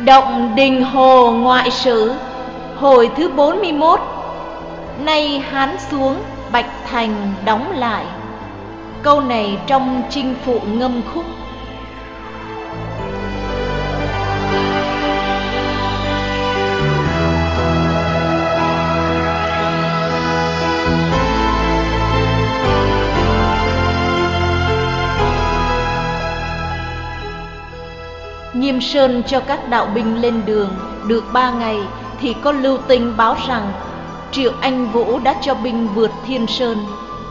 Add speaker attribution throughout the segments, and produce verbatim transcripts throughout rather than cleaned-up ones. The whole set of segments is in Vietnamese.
Speaker 1: Động Đình Hồ Ngoại Sử, hồi thứ bốn mươi mốt. Nay Hán xuống, Bạch Thành đóng lại. Câu này trong Chinh Phụ Ngâm Khúc. Nghiêm Sơn cho các đạo binh lên đường được ba ngày thì có lưu tinh báo rằng Triệu Anh Vũ đã cho binh vượt Thiên Sơn.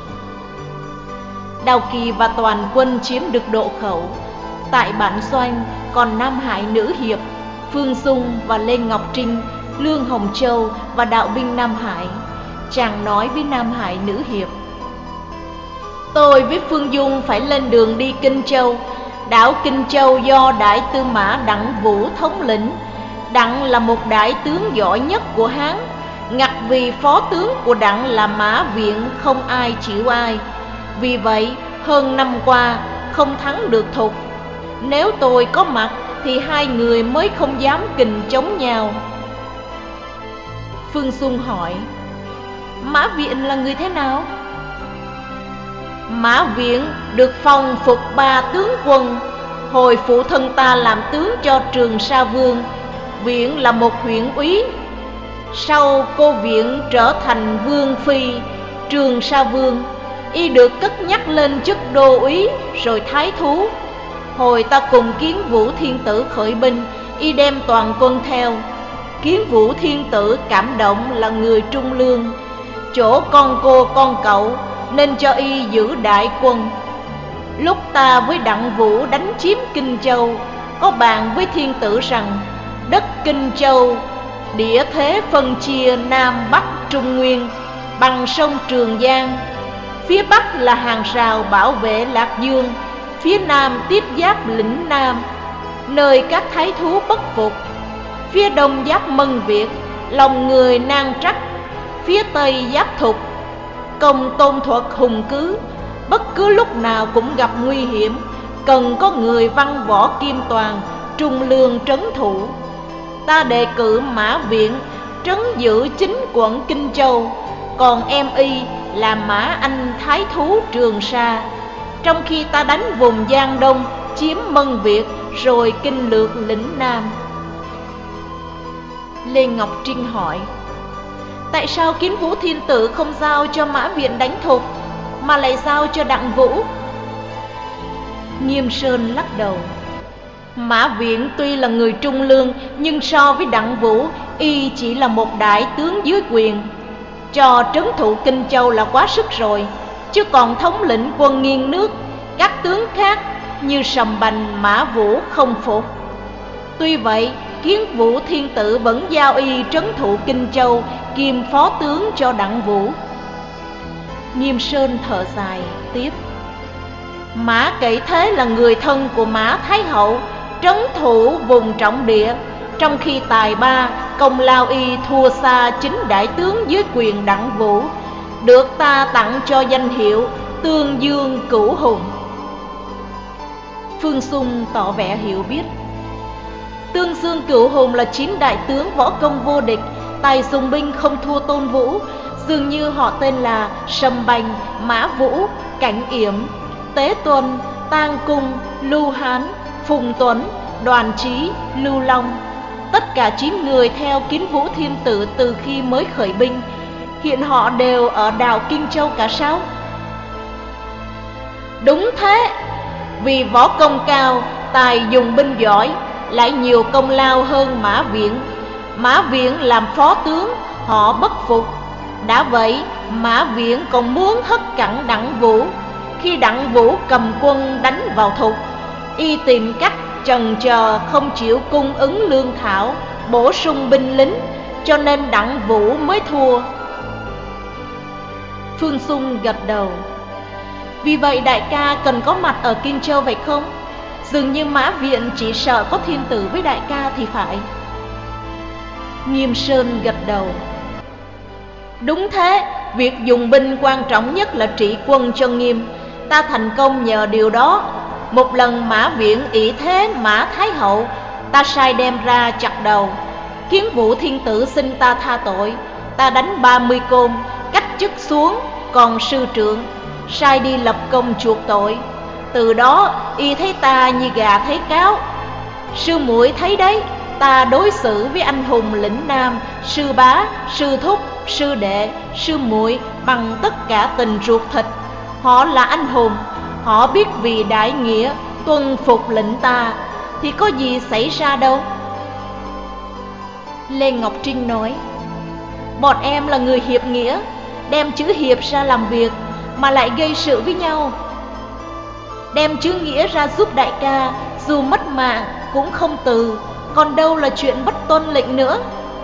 Speaker 1: Đào Kỳ và toàn quân chiếm được Độ Khẩu. Tại bản doanh còn Nam Hải Nữ Hiệp, Phương Dung và Lê Ngọc Trinh, Lương Hồng Châu và đạo binh Nam Hải. Chàng nói với Nam Hải Nữ Hiệp: tôi với Phương Dung phải lên đường đi Kinh Châu. Đảo Kinh Châu do Đại Tư Mã Đặng Vũ thống lĩnh. Đặng là một đại tướng giỏi nhất của Hán. Ngặt vì phó tướng của Đặng là Mã Viện, không ai chịu ai. Vì vậy hơn năm qua không thắng được Thục. Nếu tôi có mặt thì hai người mới không dám kình chống nhau. Phương Dung hỏi: Mã Viện là người thế nào? Mã Viện được phong phục ba tướng quân. Hồi phụ thân ta làm tướng cho Trường Sa Vương. Viện là một huyện úy. Sau cô Viện trở thành vương phi Trường Sa Vương, y được cất nhắc lên chức đô úy rồi thái thú. Hồi ta cùng Kiến Vũ Thiên Tử khởi binh, y đem toàn quân theo. Kiến Vũ Thiên Tử cảm động là người trung lương, chỗ con cô con cậu nên cho y giữ đại quân. Lúc ta với Đặng Vũ đánh chiếm Kinh Châu, có bàn với Thiên Tử rằng đất Kinh Châu địa thế phân chia Nam Bắc Trung Nguyên bằng sông Trường Giang. Phía Bắc là hàng rào bảo vệ Lạc Dương, phía Nam tiếp giáp lĩnh Nam, nơi các thái thú bất phục. Phía Đông giáp Mân Việt, lòng người nan trắc. Phía Tây giáp Thục, công tôn thuật hùng cứ. Bất cứ lúc nào cũng gặp nguy hiểm, cần có người văn võ kim toàn, trung lương trấn thủ. Ta đề cử Mã Viện trấn giữ chính quận Kinh Châu, còn em y là Mã Anh thái thú Trường Sa. Trong khi ta đánh vùng Giang Đông, chiếm Mân Việt, rồi kinh lược lĩnh Nam. Lê Ngọc Trinh hỏi: tại sao Kiến Vũ Thiên Tử không giao cho Mã Viện đánh Thục, mà lại giao cho Đặng Vũ? Nghiêm Sơn lắc đầu: Mã Viện tuy là người trung lương, nhưng so với Đặng Vũ, y chỉ là một đại tướng dưới quyền. Cho trấn thủ Kinh Châu là quá sức rồi, chứ còn thống lĩnh quân nghiêng nước, các tướng khác như Sầm Bành, Mã Vũ không phục. Tuy vậy, Kiến Vũ Thiên Tử vẫn giao y trấn thủ Kinh Châu, kiêm phó tướng cho Đặng Vũ. Nghiêm Sơn thở dài tiếp: Mã Kỵ Thế là người thân của Mã Thái Hậu, trấn thủ vùng trọng địa, trong khi tài ba công lao y thua xa chính đại tướng dưới quyền Đặng Vũ, được ta tặng cho danh hiệu Tương Dương Cửu Hùng. Phương Dung tỏ vẻ hiểu biết: Tương Dương Cửu Hùng là chín đại tướng võ công vô địch, tài dùng binh không thua Tôn Vũ. Dường như họ tên là Sầm Bành, Mã Vũ, Cảnh Yểm, Tế Tuân, Tang Cung, Lưu Hán, Phùng Tuấn, Đoàn Trí, Lưu Long. Tất cả chín người theo Kiến Vũ Thiên Tử từ khi mới khởi binh. Hiện họ đều ở đảo Kinh Châu cả sao? Đúng thế, vì võ công cao, tài dùng binh giỏi, lại nhiều công lao hơn Mã Viện. Mã Viện làm phó tướng, họ bất phục. Đã vậy, Mã Viện còn muốn hất cẳng Đặng Vũ. Khi Đặng Vũ cầm quân đánh vào Thục, y tìm cách chần chờ không chịu cung ứng lương thảo, bổ sung binh lính, cho nên Đặng Vũ mới thua. Phương Dung gật đầu: vì vậy đại ca cần có mặt ở Kinh Châu phải không? Dường như Mã Viện chỉ sợ có Thiên Tử với đại ca thì phải. Nghiêm Sơn gật đầu: đúng thế, việc dùng binh quan trọng nhất là trị quân cho nghiêm. Ta thành công nhờ điều đó. Một lần Mã Viện ỷ thế Mã Thái Hậu, ta sai đem ra chặt đầu. Kiến Vũ thiên tử xin ta tha tội, ta đánh ba mươi côn, cách chức xuống, còn sư trưởng sai đi lập công chuộc tội. Từ đó y thấy ta như gà thấy cáo. Sư muội thấy đấy, ta đối xử với anh hùng lĩnh Nam, sư bá, sư thúc, sư đệ, sư muội bằng tất cả tình ruột thịt. Họ là anh hùng, họ biết vì đại nghĩa tuân phục lệnh ta, thì có gì xảy ra đâu. Lê Ngọc Trinh nói, bọn em là người hiệp nghĩa, đem chữ hiệp ra làm việc mà lại gây sự với nhau. Đem chữ nghĩa ra giúp đại ca, dù mất mạng cũng không từ, còn đâu là chuyện bất tuân lệnh nữa.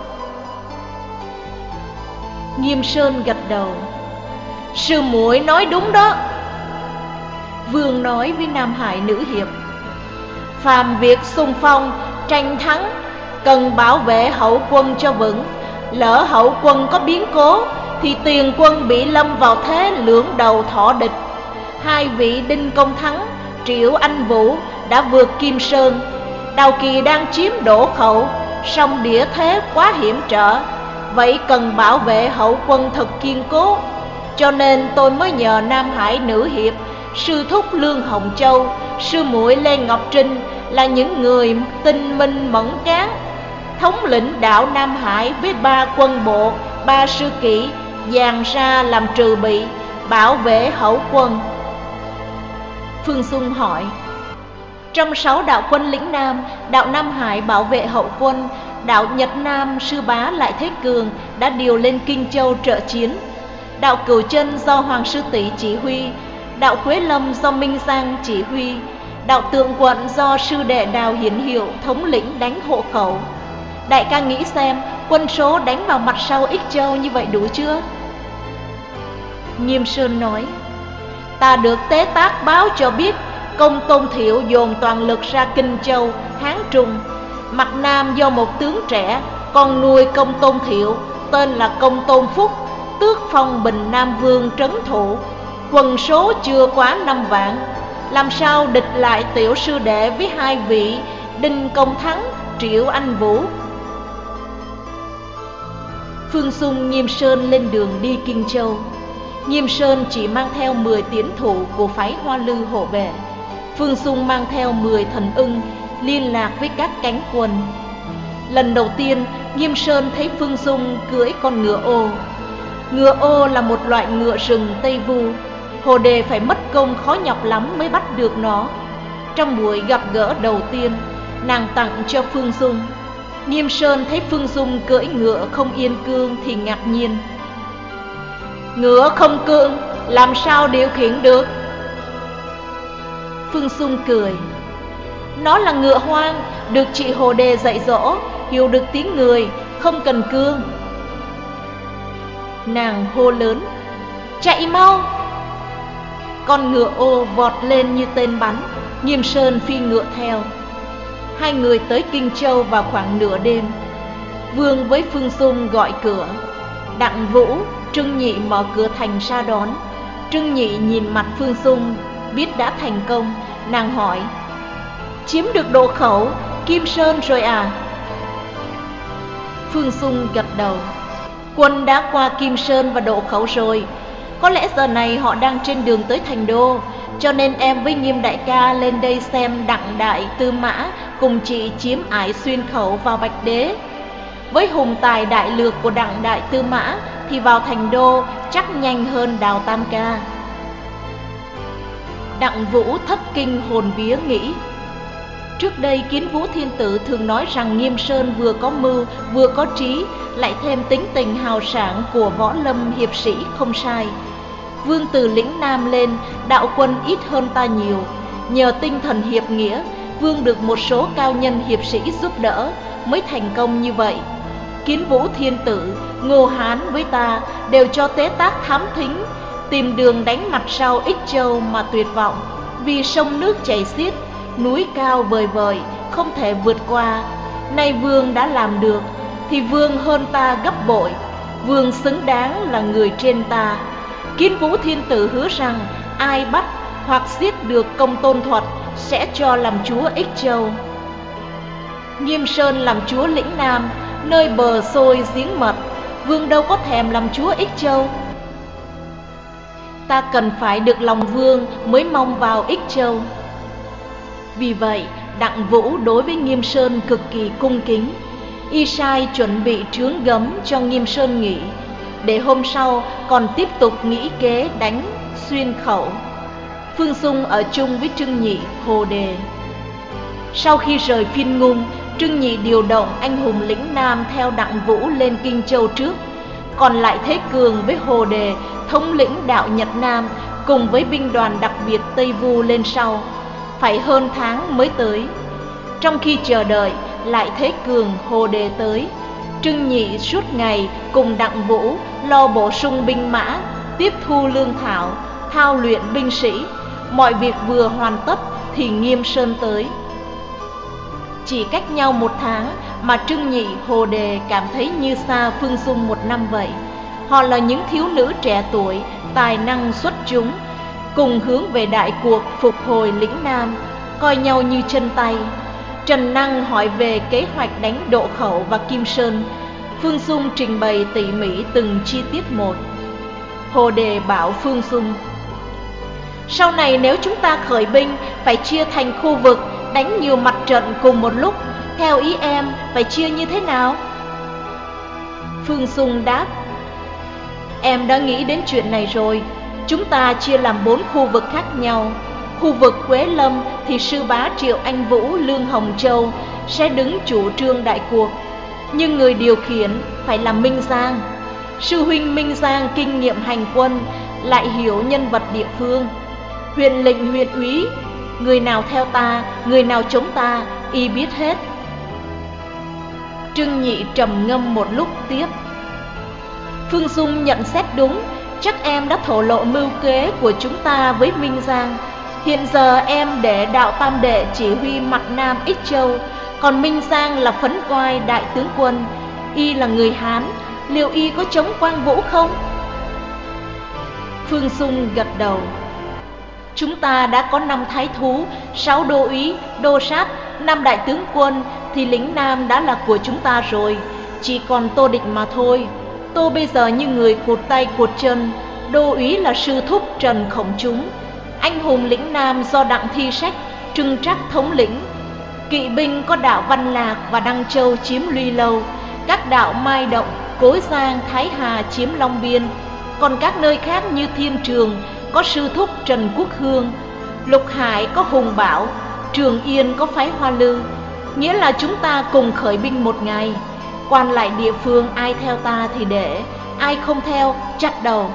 Speaker 1: Nghiêm Sơn gật đầu, sư muội nói đúng đó. Vương nói với Nam Hải nữ hiệp, phàm việc xung phong, tranh thắng, cần bảo vệ hậu quân cho vững. Lỡ hậu quân có biến cố, thì tiền quân bị lâm vào thế lưỡng đầu thọ địch. Hai vị Đinh Công Thắng, Triệu Anh Vũ đã vượt Kim Sơn, Đào Kỳ đang chiếm Đỗ Khẩu, song địa thế quá hiểm trở, vậy cần bảo vệ hậu quân thật kiên cố. Cho nên tôi mới nhờ Nam Hải nữ hiệp, sư thúc Lương Hồng Châu, sư muội Lê Ngọc Trinh là những người tinh minh mẫn cán, thống lĩnh đạo Nam Hải với ba quân bộ, ba sư kỵ dàn ra làm trừ bị, bảo vệ hậu quân. Phương Xuân hỏi, trong sáu đạo quân lĩnh Nam, đạo Nam Hải bảo vệ hậu quân, đạo Nhật Nam sư bá Lại Thế Cường đã điều lên Kinh Châu trợ chiến. Đạo Cửu Chân do Hoàng Sư Tỷ chỉ huy, đạo Quế Lâm do Minh Giang chỉ huy, đạo Tượng Quận do sư đệ Đào Hiển Hiệu thống lĩnh đánh hộ khẩu. Đại ca nghĩ xem, quân số đánh vào mặt sau Ích Châu như vậy đủ chưa? Nghiêm Sơn nói, ta được tế tác báo cho biết, Công Tôn Thiệu dồn toàn lực ra Kinh Châu, Hán Trung. Mặt Nam do một tướng trẻ, con nuôi Công Tôn Thiệu, tên là Công Tôn Phúc, tước phong Bình Nam Vương trấn thủ. Quân số chưa quá năm vạn, làm sao địch lại tiểu sư đệ với hai vị Đinh Công Thắng, Triệu Anh Vũ. Phương Xuân Nghiêm Sơn lên đường đi Kinh Châu. Nghiêm Sơn chỉ mang theo mười tiến thủ của phái Hoa Lư hộ vệ. Phương Xuân mang theo mười thần ưng liên lạc với các cánh quân. Lần đầu tiên, Nghiêm Sơn thấy Phương Xuân cưỡi con ngựa ô. Ngựa ô là một loại ngựa rừng Tây Vu. Hồ Đề phải mất công khó nhọc lắm mới bắt được nó. Trong buổi gặp gỡ đầu tiên, nàng tặng cho Phương Dung. Nghiêm Sơn thấy Phương Dung cưỡi ngựa không yên cương thì ngạc nhiên. Ngựa không cương, làm sao điều khiển được? Phương Dung cười, nó là ngựa hoang, được chị Hồ Đề dạy dỗ, hiểu được tiếng người, không cần cương. Nàng hô lớn, chạy mau! Con ngựa ô vọt lên như tên bắn. Nghiêm Sơn phi ngựa theo. Hai người tới Kinh Châu vào khoảng nửa đêm. Vương với Phương Dung gọi cửa. Đặng Vũ, Trưng Nhị mở cửa thành ra đón. Trưng Nhị nhìn mặt Phương Dung, biết đã thành công. Nàng hỏi, chiếm được Đỗ Khẩu, Kim Sơn rồi à? Phương Dung gật đầu. Quân đã qua Kim Sơn và Đỗ Khẩu rồi. Có lẽ giờ này họ đang trên đường tới thành đô, cho nên em với Nghiêm đại ca lên đây xem Đặng đại Tư Mã cùng chị chiếm Ải Xuyên khẩu vào Bạch Đế. Với hùng tài đại lược của Đặng đại Tư Mã thì vào thành đô chắc nhanh hơn Đào Tam ca. Đặng Vũ thất kinh hồn vía nghĩ, trước đây Kiến Vũ Thiên Tử thường nói rằng Nghiêm Sơn vừa có mưu vừa có trí, lại thêm tính tình hào sảng của võ lâm hiệp sĩ không sai. Vương từ lĩnh Nam lên, đạo quân ít hơn ta nhiều. Nhờ tinh thần hiệp nghĩa, Vương được một số cao nhân hiệp sĩ giúp đỡ mới thành công như vậy. Kiến Vũ Thiên Tử, Ngô Hán với ta đều cho tế tác thám thính, tìm đường đánh mặt sau Ích Châu mà tuyệt vọng. Vì sông nước chảy xiết, núi cao vời vời, không thể vượt qua. Nay Vương đã làm được, thì Vương hơn ta gấp bội. Vương xứng đáng là người trên ta. Kiến Vũ Thiên Tử hứa rằng ai bắt hoặc giết được Công Tôn Thuật sẽ cho làm chúa Ích Châu. Nghiêm Sơn làm chúa lĩnh Nam, nơi bờ sôi giếng mật, vương đâu có thèm làm chúa Ích Châu. Ta cần phải được lòng vương mới mong vào Ích Châu. Vì vậy, Đặng Vũ đối với Nghiêm Sơn cực kỳ cung kính. Y sai chuẩn bị trướng gấm cho Nghiêm Sơn nghỉ, để hôm sau còn tiếp tục nghĩ kế đánh Xuyên Khẩu. Phương Xung ở chung với Trưng Nhị, Hồ Đề. Sau khi rời Phiên Ngung, Trưng Nhị điều động anh hùng lĩnh Nam theo Đặng Vũ lên Kinh Châu trước, còn lại Thế Cường với Hồ Đề thống lĩnh đạo Nhật Nam cùng với binh đoàn đặc biệt Tây Vu lên sau, phải hơn tháng mới tới. Trong khi chờ đợi, lại Thế Cường, Hồ Đề tới, Trưng Nhị suốt ngày cùng Đặng Vũ lo bổ sung binh mã, tiếp thu lương thảo, thao luyện binh sĩ. Mọi việc vừa hoàn tất thì Nghiêm Sơn tới. Chỉ cách nhau một tháng mà Trưng Nhị, Hồ Đề cảm thấy như xa Phương Xung một năm vậy. Họ là những thiếu nữ trẻ tuổi, tài năng xuất chúng, cùng hướng về đại cuộc phục hồi lĩnh Nam, coi nhau như chân tay. Trần Năng hỏi về kế hoạch đánh Độ Khẩu và Kim Sơn. Phương Xung trình bày tỉ mỉ từng chi tiết một. Hồ Đề bảo Phương Xung: sau này nếu chúng ta khởi binh, phải chia thành khu vực, đánh nhiều mặt trận cùng một lúc. Theo ý em, phải chia như thế nào? Phương Xung đáp: em đã nghĩ đến chuyện này rồi. Chúng ta chia làm bốn khu vực khác nhau. Khu vực Quế Lâm thì sư bá Triệu Anh Vũ, Lương Hồng Châu sẽ đứng chủ trương đại cuộc, nhưng người điều khiển phải là Minh Giang. Sư huynh Minh Giang kinh nghiệm hành quân, lại hiểu nhân vật địa phương. Huyện lệnh, huyện úy, người nào theo ta, người nào chống ta, y biết hết. Trưng Nhị trầm ngâm một lúc tiếp: Phương Xung nhận xét đúng. Chắc em đã thổ lộ mưu kế của chúng ta với Minh Giang. Hiện giờ em để đạo Tam Đệ chỉ huy mặt Nam Ích Châu, còn Minh Giang là Phấn Oai đại tướng quân. Y là người Hán, liệu y có chống Quang Vũ không? Phương Xung gật đầu: chúng ta đã có năm thái thú, sáu đô úy, đô sát, năm đại tướng quân, thì lĩnh Nam đã là của chúng ta rồi. Chỉ còn Tô Định mà thôi. Tô bây giờ như người cụt tay cụt chân. Đô úy là sư thúc Trần Khổng Chúng. Anh hùng lĩnh Nam do Đặng Thi Sách, Trưng Trắc thống lĩnh. Kỵ binh có đạo Văn Lạc và Đăng Châu chiếm Luy Lâu, các đạo Mai Động, Cối Giang, Thái Hà chiếm Long Biên. Còn các nơi khác như Thiên Trường có sư thúc Trần Quốc Hương, Lục Hải có Hùng Bảo, Trường Yên có phái Hoa Lư. Nghĩa là chúng ta cùng khởi binh một ngày. Quan lại địa phương ai theo ta thì để, ai không theo chặt đầu.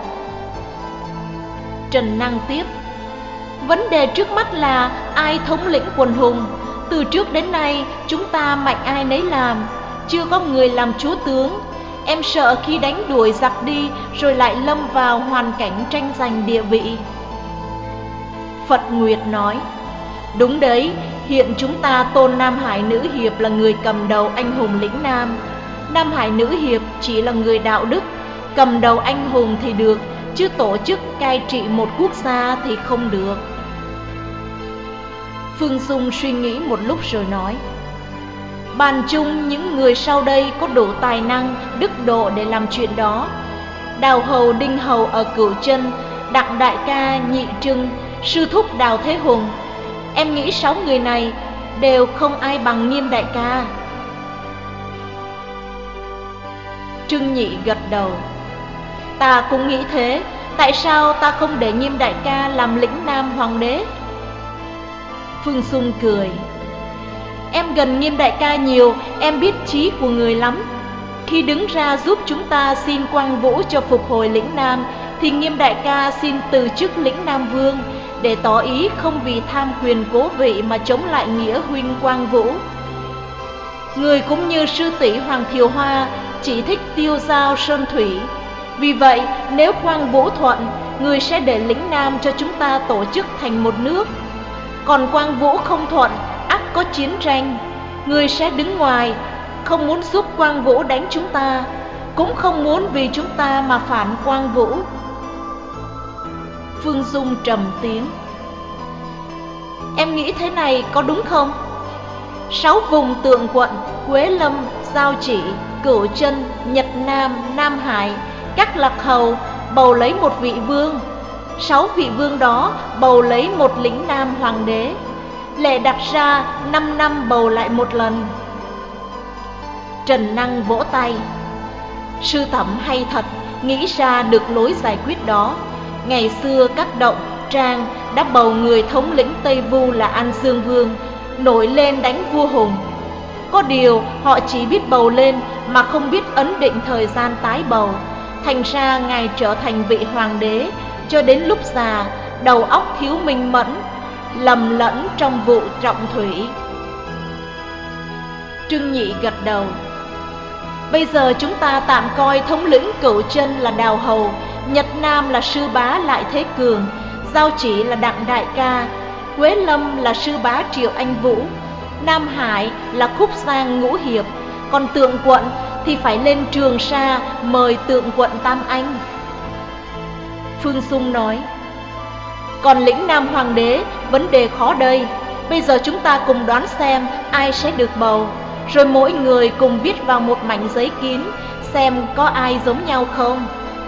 Speaker 1: Trần Năng tiếp: vấn đề trước mắt là ai thống lĩnh quần hùng. Từ trước đến nay chúng ta mạnh ai nấy làm, chưa có người làm chúa tướng. Em sợ khi đánh đuổi giặc đi rồi lại lâm vào hoàn cảnh tranh giành địa vị. Phật Nguyệt nói: đúng đấy, hiện chúng ta tôn Nam Hải Nữ Hiệp là người cầm đầu anh hùng lĩnh Nam. Nam Hải Nữ Hiệp chỉ là người đạo đức, cầm đầu anh hùng thì được, chứ tổ chức cai trị một quốc gia thì không được. Phương Xung suy nghĩ một lúc rồi nói: bàn chung những người sau đây có đủ tài năng, đức độ để làm chuyện đó. Đào Hầu, Đinh Hầu ở Cửu Chân, Đặng Đại Ca, Nhị Trưng, sư thúc Đào Thế Hùng. Em nghĩ sáu người này đều không ai bằng Nghiêm đại ca. Trưng Nhị gật đầu: ta cũng nghĩ thế. Tại sao ta không để Nghiêm đại ca làm lĩnh Nam hoàng đế? Phương Xung cười: em gần Nghiêm đại ca nhiều, em biết trí của người lắm. Khi đứng ra giúp chúng ta xin Quang Vũ cho phục hồi lĩnh Nam, thì Nghiêm đại ca xin từ chức lĩnh Nam Vương, để tỏ ý không vì tham quyền cố vị mà chống lại nghĩa huynh Quang Vũ. Người cũng như sư tỷ Hoàng Thiều Hoa, chỉ thích tiêu dao sơn thủy. Vì vậy nếu Quang Vũ thuận, người sẽ để lĩnh Nam cho chúng ta tổ chức thành một nước. Còn Quang Vũ không thuận, ắt có chiến tranh. Người sẽ đứng ngoài, không muốn giúp Quang Vũ đánh chúng ta, cũng không muốn vì chúng ta mà phản Quang Vũ. Phương Dung trầm tiếng: em nghĩ thế này có đúng không? Sáu vùng Tượng Quận, Quế Lâm, Giao Chỉ, Cửu Chân, Nhật Nam, Nam Hải, các lạc hầu bầu lấy một vị vương. Sáu vị vương đó bầu lấy một lĩnh nam hoàng đế. Lệ đặt ra năm năm bầu lại một lần. Trần Năng vỗ tay. Sư Thẩm hay thật, nghĩ ra được lối giải quyết đó. Ngày xưa các động, Trang đã bầu người thống lĩnh Tây Vu là An Dương Vương, nổi lên đánh vua Hùng. Có điều họ chỉ biết bầu lên mà không biết ấn định thời gian tái bầu. Thành ra ngài trở thành vị hoàng đế cho đến lúc già, đầu óc thiếu minh mẫn, lầm lẫn trong vụ trọng thủy. Trương Nhị gật đầu. Bây giờ chúng ta tạm coi thống lĩnh Cửu Chân là Đào Hầu, Nhật Nam là Sư Bá Lại Thế Cường, Giao Chỉ là Đặng Đại Ca, Quế Lâm là Sư Bá Triệu Anh Vũ, Nam Hải là Khúc Giang Ngũ Hiệp, còn Tượng Quận thì phải lên Trường Sa mời Tượng Quận Tam Anh. Phương Dung nói, còn lĩnh Nam Hoàng đế, vấn đề khó đây. Bây giờ chúng ta cùng đoán xem ai sẽ được bầu, rồi mỗi người cùng viết vào một mảnh giấy kín, xem có ai giống nhau không.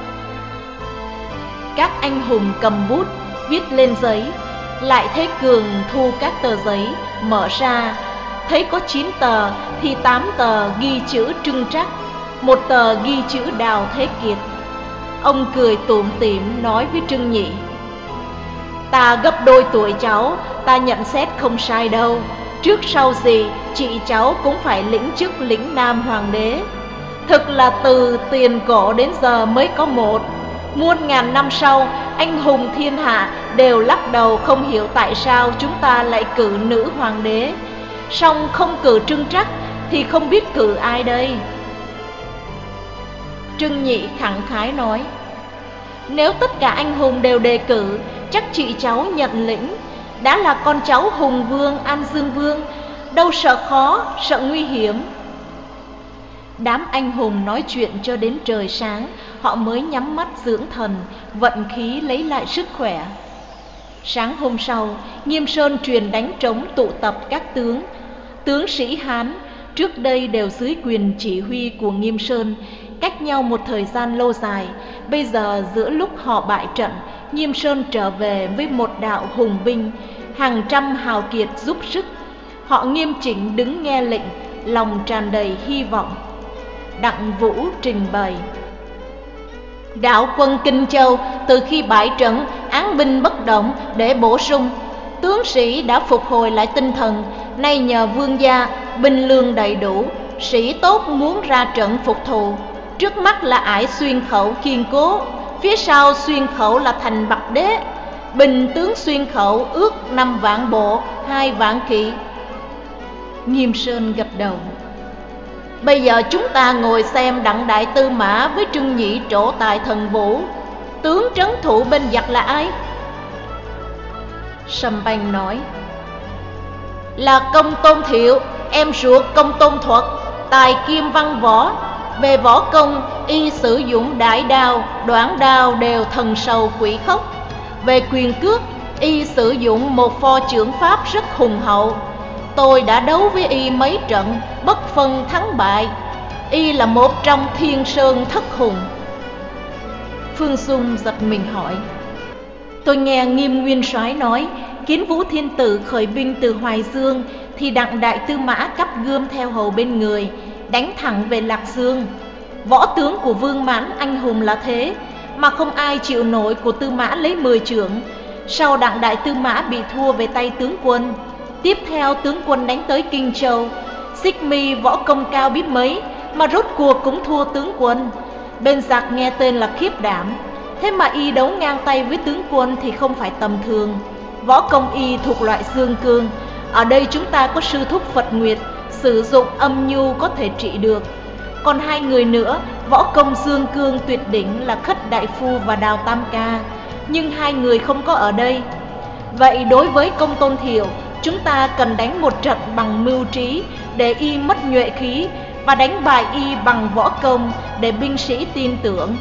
Speaker 1: Các anh hùng cầm bút, viết lên giấy. Lại Thế Cường thu các tờ giấy, mở ra, thấy có chín tờ thì tám tờ ghi chữ Trưng Trắc, một tờ ghi chữ Đào Thế Kiệt. Ông cười tủm tỉm nói với Trương Nhị, ta gấp đôi tuổi cháu, ta nhận xét không sai đâu. Trước sau gì chị cháu cũng phải lĩnh chức lĩnh Nam Hoàng đế. Thực là từ tiền cổ đến giờ mới có một. Muôn ngàn năm sau, anh hùng thiên hạ đều lắc đầu không hiểu tại sao chúng ta lại cử nữ hoàng đế. Song không cử Trưng Trắc thì không biết cử ai đây. Trương Nhị khẳng khái nói, nếu tất cả anh hùng đều đề cử, chắc chị cháu nhận lĩnh. Đã là con cháu Hùng Vương, An Dương Vương, đâu sợ khó, sợ nguy hiểm. Đám anh hùng nói chuyện cho đến trời sáng, họ mới nhắm mắt dưỡng thần, vận khí lấy lại sức khỏe. Sáng hôm sau, Nghiêm Sơn truyền đánh trống tụ tập các tướng. Tướng sĩ Hán trước đây đều dưới quyền chỉ huy của Nghiêm Sơn, cách nhau một thời gian lâu dài. Bây giờ giữa lúc họ bại trận, Nghiêm Sơn trở về với một đạo hùng binh, hàng trăm hào kiệt giúp sức. Họ nghiêm chỉnh đứng nghe lệnh, lòng tràn đầy hy vọng. Đặng Vũ trình bày, đạo quân Kinh Châu từ khi bại trận án binh bất động để bổ sung, tướng sĩ đã phục hồi lại tinh thần. Nay nhờ vương gia binh lương đầy đủ, sĩ tốt muốn ra trận phục thù. Trước mắt là ải Xuyên Khẩu kiên cố, phía sau Xuyên Khẩu là thành Bạch Đế. Bình tướng Xuyên Khẩu ước năm vạn bộ, hai vạn kỵ. Nghiêm Sơn gật đầu. Bây giờ chúng ta ngồi xem Đặng Đại Tư Mã với Trương Nhị trổ tài thần vũ. Tướng trấn thủ bên giặc là ai? Sâm Banh nói, là Công Tôn Thiệu, em ruột Công Tôn Thuật, tài kim văn võ. Về võ công, y sử dụng đại đao, đoạn đao đều thần sầu quỷ khốc. Về quyền cước, y sử dụng một pho chưởng pháp rất hùng hậu. Tôi đã đấu với y mấy trận, bất phân thắng bại. Y là một trong thiên sơn thất hùng. Phương Dung giật mình hỏi, tôi nghe Nghiêm Nguyên Soái nói, Kiến Vũ Thiên Tử khởi binh từ Hoài Dương thì Đặng Đại Tư Mã cắp gươm theo hầu bên người, đánh thẳng về Lạc Dương. Võ tướng của Vương Mãn anh hùng là thế, mà không ai chịu nổi của Tư Mã lấy mười chưởng. Sau Đặng Đại Tư Mã bị thua về tay tướng quân. Tiếp theo tướng quân đánh tới Kinh Châu. Xích Mi võ công cao biết mấy, mà rốt cuộc cũng thua tướng quân. Bên giặc nghe tên là khiếp đảm, thế mà y đấu ngang tay với tướng quân thì không phải tầm thường. Võ công y thuộc loại dương cương. Ở đây chúng ta có sư thúc Phật Nguyệt, sử dụng âm nhu có thể trị được. Còn hai người nữa, võ công dương cương tuyệt đỉnh là Khất Đại Phu và Đào Tam Ca, nhưng hai người không có ở đây. Vậy đối với Công Tôn Thiệu, chúng ta cần đánh một trận bằng mưu trí để y mất nhuệ khí, và đánh bại y bằng võ công để binh sĩ tin tưởng.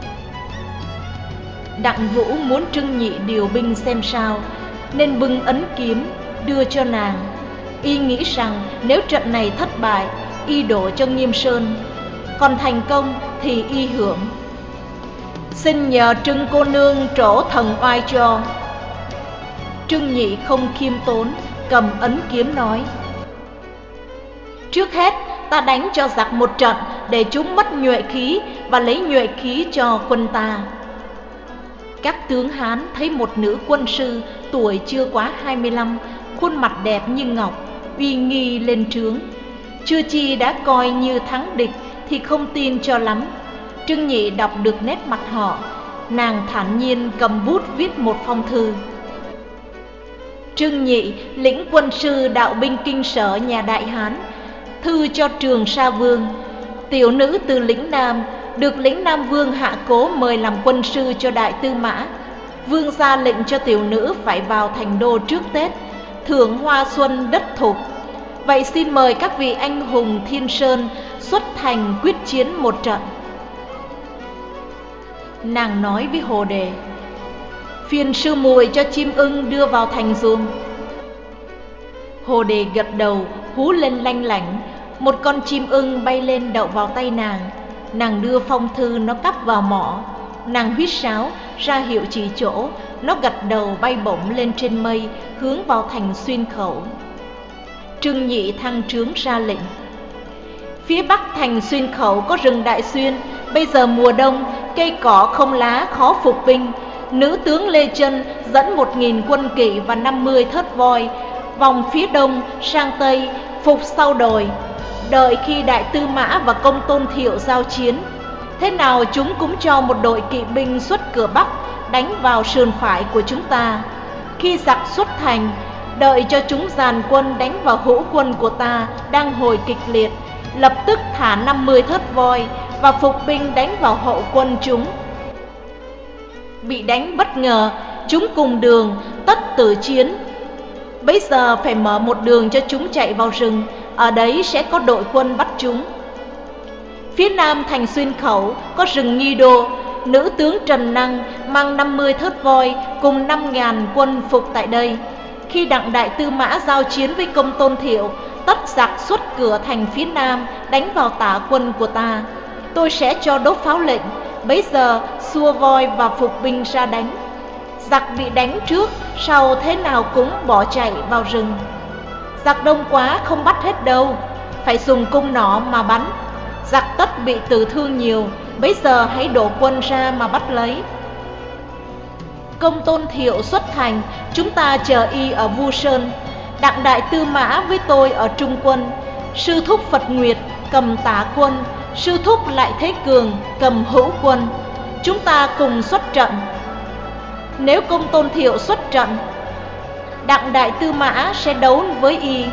Speaker 1: Đặng Vũ muốn Trương Nhị điều binh xem sao, nên bưng ấn kiếm đưa cho nàng. Y nghĩ rằng nếu trận này thất bại, y đổ cho Nghiêm Sơn, còn thành công thì y hưởng. Xin nhờ Trưng cô nương trổ thần oai cho. Trưng Nhị không khiêm tốn, cầm ấn kiếm nói: Trước hết ta đánh cho giặc một trận để chúng mất nhuệ khí và lấy nhuệ khí cho quân ta. Các tướng Hán thấy một nữ quân sư tuổi chưa quá hai mươi lăm, khuôn mặt đẹp như ngọc, uy nghi lên trướng, chưa chi đã coi như thắng địch thì không tin cho lắm. Trưng Nhị đọc được nét mặt họ, nàng thản nhiên cầm bút viết một phong thư. Trưng Nhị lĩnh quân sư đạo binh kinh sở nhà Đại Hán, thư cho Trường Sa Vương. Tiểu nữ từ lĩnh Nam, được lĩnh Nam Vương hạ cố mời làm quân sư cho Đại Tư Mã. Vương ra lệnh cho tiểu nữ phải vào thành đô trước Tết, thưởng hoa xuân đất thục. Vậy xin mời các vị anh hùng Thiên Sơn xuất thành quyết chiến một trận. Nàng nói với Hồ Đề: Phiền sư muội cho chim ưng đưa vào thành dùm. Hồ Đề gật đầu, hú lên lanh lảnh. Một con chim ưng bay lên đậu vào tay nàng. Nàng đưa phong thư, nó cắp vào mỏ. Nàng huýt sáo ra hiệu chỉ chỗ, nó gật đầu bay bổng lên trên mây, hướng vào thành Xuyên Khẩu. Trưng Nhị thăng trướng ra lệnh: Phía bắc thành Xuyên Khẩu có rừng Đại Xuyên, bây giờ mùa đông, cây cỏ không lá khó phục binh. Nữ tướng Lê Chân dẫn một nghìn quân kỵ và năm mươi thớt voi vòng phía đông sang tây, phục sau đồi, đợi khi Đại Tư Mã và Công Tôn Thiệu giao chiến. Thế nào chúng cũng cho một đội kỵ binh xuất cửa bắc, đánh vào sườn phải của chúng ta. Khi giặc xuất thành, đợi cho chúng dàn quân đánh vào hữu quân của ta đang hồi kịch liệt, lập tức thả năm mươi thớt voi và phục binh đánh vào hậu quân chúng. Bị đánh bất ngờ, chúng cùng đường, tất tử chiến. Bấy giờ phải mở một đường cho chúng chạy vào rừng, ở đấy sẽ có đội quân bắt chúng. Phía nam thành Xuyên Khẩu có rừng Nghi Đô, nữ tướng Trần Năng mang năm mươi thớt voi cùng năm ngàn quân phục tại đây. Khi Đặng Đại Tư Mã giao chiến với Công Tôn Thiệu, tất giặc xuất cửa thành phía nam đánh vào tả quân của ta. Tôi sẽ cho đốt pháo lệnh, bấy giờ xua voi và phục binh ra đánh. Giặc bị đánh trước, sau thế nào cũng bỏ chạy vào rừng. Giặc đông quá không bắt hết đâu, phải dùng cung nỏ mà bắn. Giặc tất bị tử thương nhiều, bấy giờ hãy đổ quân ra mà bắt lấy. Công Tôn Thiệu xuất thành, chúng ta chờ y ở Vu Sơn. Đặng Đại Tư Mã với tôi ở trung quân. Sư thúc Phật Nguyệt cầm tả quân, sư thúc Lại Thế Cường cầm hữu quân. Chúng ta cùng xuất trận. Nếu Công Tôn Thiệu xuất trận, Đặng Đại Tư Mã sẽ đấu với y.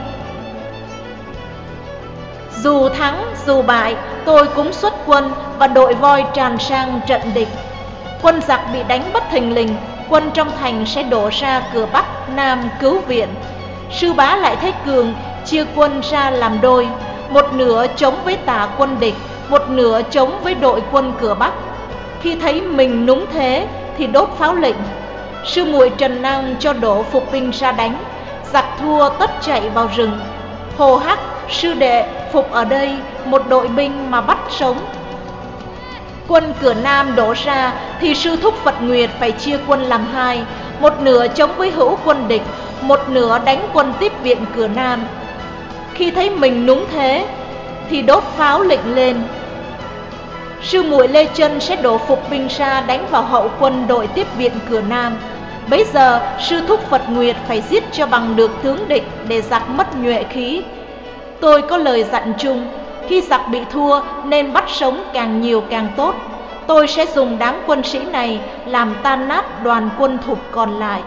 Speaker 1: Dù thắng dù bại, tôi cũng xuất quân và đội voi tràn sang trận địch. Quân giặc bị đánh bất thình lình, quân trong thành sẽ đổ ra cửa bắc nam cứu viện. Sư bá Lại Thế Cường chia quân ra làm đôi, một nửa chống với tả quân địch, một nửa chống với đội quân cửa bắc. Khi thấy mình núng thế thì đốt pháo lệnh. Sư muội Trần Năng cho đổ phục binh ra đánh, giặc thua tất chạy vào rừng. Hồ Hắc sư đệ phục ở đây một đội binh mà bắt sống. Quân cửa nam đổ ra thì sư thúc Phật Nguyệt phải chia quân làm hai, một nửa chống với hữu quân địch, một nửa đánh quân tiếp viện cửa nam. Khi thấy mình núng thế thì đốt pháo lệnh lên. Sư muội Lê Chân sẽ đổ phục binh ra đánh vào hậu quân đội tiếp viện cửa nam. Bấy giờ sư thúc Phật Nguyệt phải giết cho bằng được tướng địch để giặc mất nhuệ khí. Tôi có lời dặn chung, khi giặc bị thua nên bắt sống càng nhiều càng tốt. Tôi sẽ dùng đám quân sĩ này làm tan nát đoàn quân thục còn lại.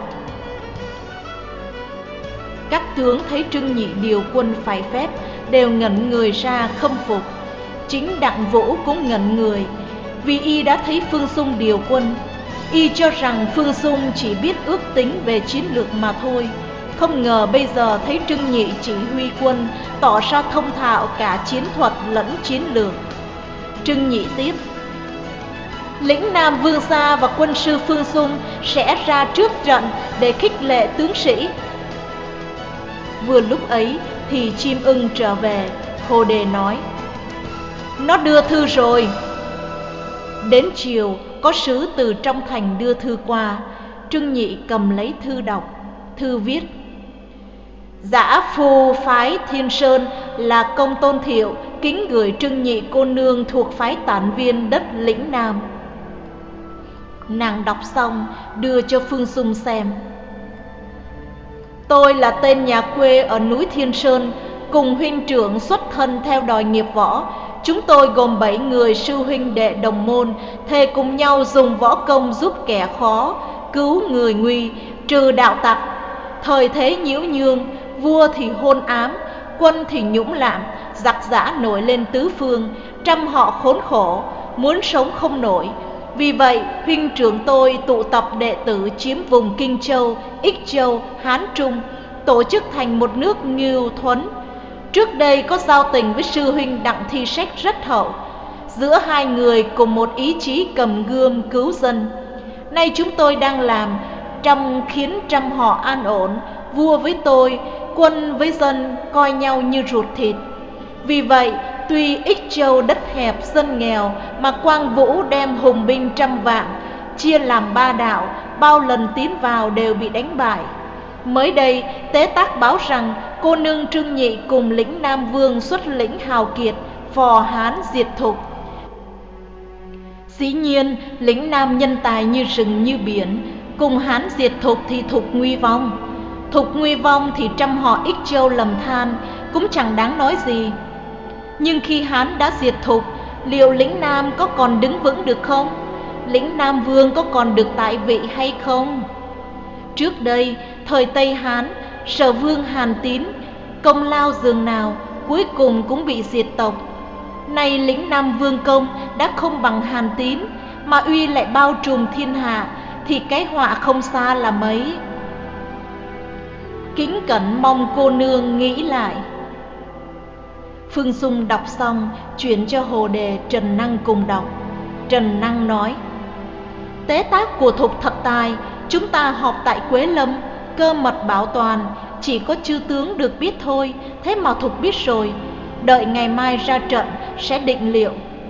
Speaker 1: Các tướng thấy Trưng Nhị điều quân phải phép, đều ngẩn người ra khâm phục. Chính Đặng Vũ cũng ngẩn người, vì y đã thấy Phương Dung điều quân. Y cho rằng Phương Dung chỉ biết ước tính về chiến lược mà thôi. Không ngờ bây giờ thấy Trưng Nhị chỉ huy quân, tỏ ra thông thạo cả chiến thuật lẫn chiến lược. Trưng Nhị tiếp: lĩnh Nam Vương Gia và quân sư Phương Dung sẽ ra trước trận để khích lệ tướng sĩ. Vừa lúc ấy thì chim ưng trở về. Hồ Đề nói: Nó đưa thư rồi. Đến chiều, có sứ từ trong thành đưa thư qua. Trương Nhị cầm lấy thư đọc. Thư viết: Dã phu phái Thiên Sơn là Công Tôn Thiệu kính gửi Trương Nhị cô nương thuộc phái Tản Viên đất lĩnh Nam. Nàng đọc xong đưa cho Phương Dung xem. Tôi là tên nhà quê ở núi Thiên Sơn, cùng huynh trưởng xuất thân theo đòi nghiệp võ. Chúng tôi gồm bảy người sư huynh đệ đồng môn, thề cùng nhau dùng võ công giúp kẻ khó, cứu người nguy, trừ đạo tặc. Thời thế nhiễu nhương, vua thì hôn ám, quân thì nhũng lạm, giặc giã nổi lên tứ phương, trăm họ khốn khổ, muốn sống không nổi. Vì vậy, huynh trưởng tôi tụ tập đệ tử chiếm vùng Kinh Châu, Ích Châu, Hán Trung, tổ chức thành một nước Ngưu Thuấn. Trước đây có giao tình với sư huynh Đặng Thi Sách rất hậu, giữa hai người cùng một ý chí cầm gươm cứu dân. Nay chúng tôi đang làm trong khiến trăm họ an ổn, vua với tôi, quân với dân coi nhau như ruột thịt. Vì vậy, tuy Ích Châu đất hẹp dân nghèo mà Quang Vũ đem hùng binh trăm vạn, chia làm ba đạo, bao lần tiến vào đều bị đánh bại. Mới đây, Tế Tác báo rằng cô nương Trương Nhị cùng lĩnh Nam Vương xuất lĩnh hào kiệt, phò Hán diệt thục. Dĩ nhiên, lĩnh Nam nhân tài như rừng như biển, cùng Hán diệt thục thì thục nguy vong. Thục nguy vong thì trăm họ Ích Châu lầm than, cũng chẳng đáng nói gì. Nhưng khi Hán đã diệt thục, liệu lĩnh Nam có còn đứng vững được không? Lĩnh Nam Vương có còn được tại vị hay không? Trước đây, thời Tây Hán, Sở Vương Hàn Tín, công lao dường nào, cuối cùng cũng bị diệt tộc. Nay lĩnh Nam Vương công đã không bằng Hàn Tín, mà uy lại bao trùm thiên hạ, thì cái họa không xa là mấy. Kính cẩn mong cô nương nghĩ lại. Phương Dung đọc xong, chuyển cho Hồ Đề, Trần Năng cùng đọc. Trần Năng nói: Tế Tác của thục thật tài, chúng ta họp tại Quế Lâm, cơ mật bảo toàn, chỉ có chư tướng được biết thôi. Thế mà thục biết rồi, đợi ngày mai ra trận sẽ định liệu.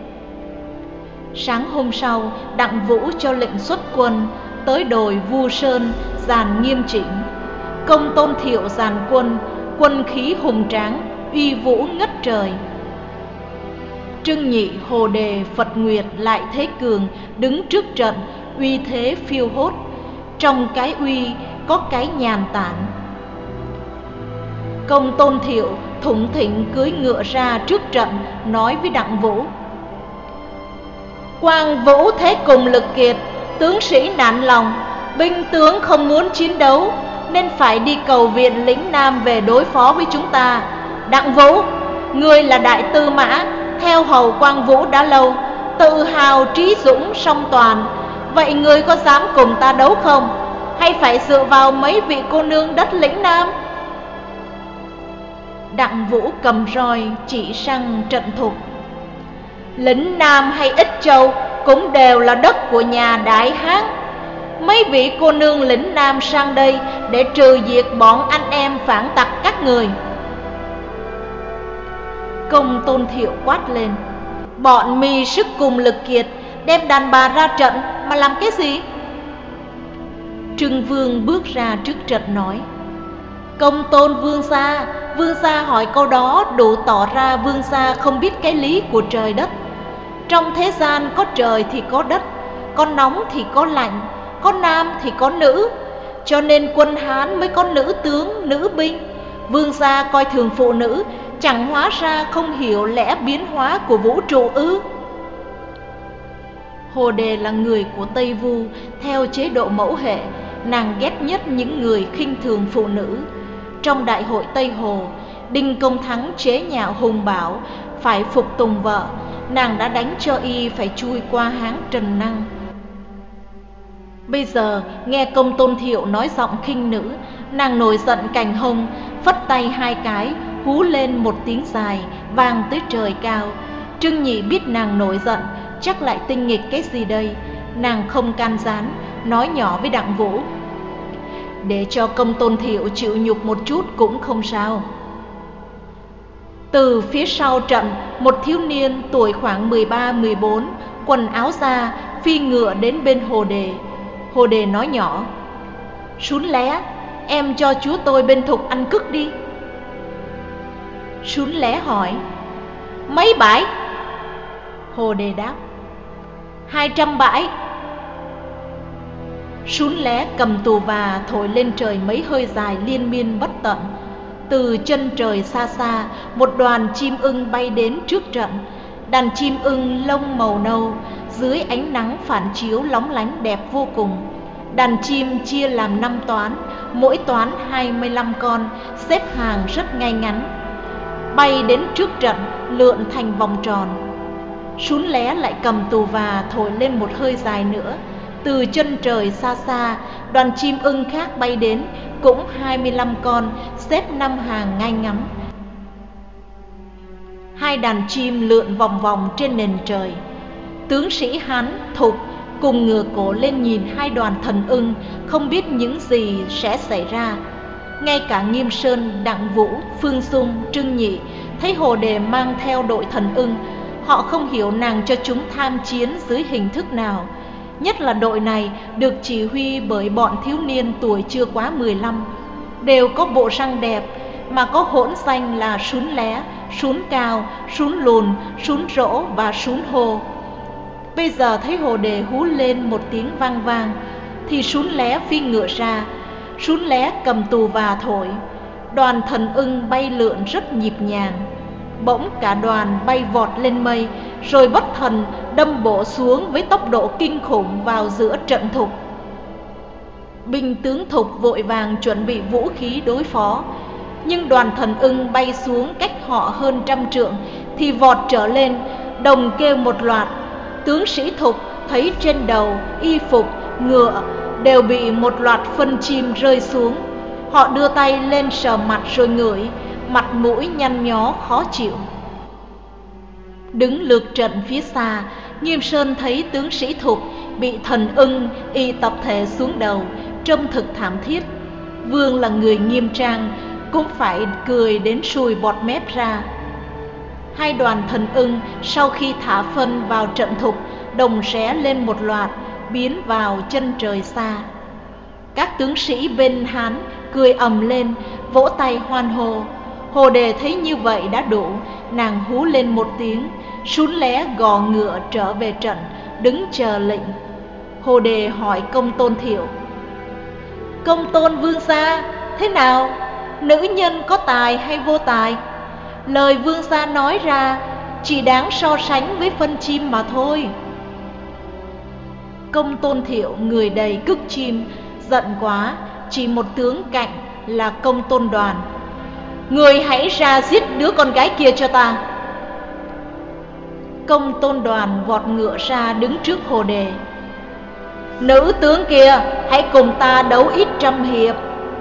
Speaker 1: Sáng hôm sau, Đặng Vũ cho lệnh xuất quân, tới đồi Vu Sơn, dàn nghiêm chỉnh. Công Tôn Thiệu dàn quân, quân khí hùng tráng, uy vũ ngất trời. Trương Nhị, Hồ Đề, Phật Nguyệt lại Thế Cường đứng trước trận, uy thế phiêu hốt. Trong cái uy có cái nhàn tản. Công Tôn Thiệu thủng thỉnh cưỡi ngựa ra trước trận, nói với Đặng Vũ: Quang Vũ thế cùng lực kiệt, tướng sĩ nản lòng, binh tướng không muốn chiến đấu, nên phải đi cầu viện lĩnh Nam về đối phó với chúng ta. Đặng Vũ, ngươi là đại tư mã, theo hầu Quang Vũ đã lâu, tự hào trí dũng song toàn. Vậy ngươi có dám cùng ta đấu không? Hay phải dựa vào mấy vị cô nương đất lĩnh Nam? Đặng Vũ cầm roi chỉ sang trận thục: Lĩnh Nam hay Ích Châu cũng đều là đất của nhà Đại Hán. Mấy vị cô nương lĩnh Nam sang đây để trừ diệt bọn anh em phản tặc các người. Công Tôn Thiệu quát lên: Bọn mi sức cùng lực kiệt, đem đàn bà ra trận mà làm cái gì? Trưng Vương bước ra trước trận nói: Công Tôn Vương gia, Vương gia hỏi câu đó đủ tỏ ra Vương gia không biết cái lý của trời đất. Trong thế gian có trời thì có đất, có nóng thì có lạnh, có nam thì có nữ, cho nên quân Hán mới có nữ tướng, nữ binh. Vương gia coi thường phụ nữ, chẳng hóa ra không hiểu lẽ biến hóa của vũ trụ ư? Hồ Đề là người của Tây Vu, theo chế độ mẫu hệ, nàng ghét nhất những người khinh thường phụ nữ. Trong đại hội Tây Hồ, Đinh Công Thắng chế nhạo Hùng Bảo phải phục tùng vợ, nàng đã đánh cho y phải chui qua háng Trần Năng. Bây giờ nghe Công Tôn Thiệu nói giọng khinh nữ, nàng nổi giận cành hông, phất tay hai cái, hú lên một tiếng dài, vang tới trời cao. Trương Nhị biết nàng nổi giận, chắc lại tinh nghịch cái gì đây. Nàng không can gián, nói nhỏ với Đặng Vũ: để cho Công Tôn Thiệu chịu nhục một chút cũng không sao. Từ phía sau trận, một thiếu niên tuổi khoảng mười ba mười bốn, quần áo da, phi ngựa đến bên Hồ Đề. Hồ Đề nói nhỏ: "Sún Lé, em cho chúa tôi bên Thục ăn cức đi." Sún Lé hỏi: "Mấy bãi?" Hồ Đề đáp: Hai trăm bãi." Sún Lé cầm tù và thổi lên trời mấy hơi dài liên miên bất tận. Từ chân trời xa xa, một đoàn chim ưng bay đến trước trận. Đàn chim ưng lông màu nâu, dưới ánh nắng phản chiếu lóng lánh đẹp vô cùng. Đàn chim chia làm năm toán, mỗi toán hai mươi lăm con, xếp hàng rất ngay ngắn, bay đến trước trận, lượn thành vòng tròn. Sún Lé lại cầm tù và thổi lên một hơi dài nữa. Từ chân trời xa xa, đoàn chim ưng khác bay đến, cũng hai mươi lăm con, xếp năm hàng ngay ngắn. Hai đàn chim lượn vòng vòng trên nền trời. Tướng sĩ Hán, Thục cùng ngửa cổ lên nhìn hai đoàn thần ưng, không biết những gì sẽ xảy ra. Ngay cả Nghiêm Sơn, Đặng Vũ, Phương Dung, Trưng Nhị thấy Hồ Đề mang theo đội thần ưng, họ không hiểu nàng cho chúng tham chiến dưới hình thức nào. Nhất là đội này được chỉ huy bởi bọn thiếu niên tuổi chưa quá mười lăm, đều có bộ răng đẹp, mà có hỗn danh là Sún Lé, Sún Cao, Sún Lùn, Sún Rỗ và Sún Hô. Bây giờ thấy Hồ Đề hú lên một tiếng vang vang, thì Sún Lé phi ngựa ra. Sún Lé cầm tù và thổi. Đoàn thần ưng bay lượn rất nhịp nhàng. Bỗng cả đoàn bay vọt lên mây, rồi bất thần đâm bộ xuống với tốc độ kinh khủng vào giữa trận Thục. Binh tướng Thục vội vàng chuẩn bị vũ khí đối phó, nhưng đoàn thần ưng bay xuống cách họ hơn trăm trượng thì vọt trở lên, đồng kêu một loạt. Tướng sĩ Thục thấy trên đầu, y phục, ngựa đều bị một loạt phân chim rơi xuống. Họ đưa tay lên sờ mặt rồi ngửi, mặt mũi nhăn nhó khó chịu. Đứng lược trận phía xa, Nghiêm Sơn thấy tướng sĩ Thục bị thần ưng y tập thể xuống đầu, trông thực thảm thiết. Vương là người nghiêm trang, cũng phải cười đến sùi bọt mép ra. Hai đoàn thần ưng sau khi thả phân vào trận Thục, đồng ré lên một loạt, biến vào chân trời xa. Các tướng sĩ bên Hán cười ầm lên, vỗ tay hoan hô. Hồ Đề thấy như vậy đã đủ, nàng hú lên một tiếng. Sún Lé gò ngựa trở về trận, đứng chờ lệnh. Hồ Đề hỏi Công Tôn Thiệu: "Công Tôn vương gia, thế nào? Nữ nhân có tài hay vô tài? Lời vương gia nói ra chỉ đáng so sánh với phân chim mà thôi." Công Tôn Thiệu người đầy cức chim, giận quá, chỉ một tướng cạnh là Công Tôn Đoàn: "Người hãy ra giết đứa con gái kia cho ta." Công Tôn Đoàn vọt ngựa ra đứng trước Hồ Đề: "Nữ tướng kia, hãy cùng ta đấu ít trăm hiệp."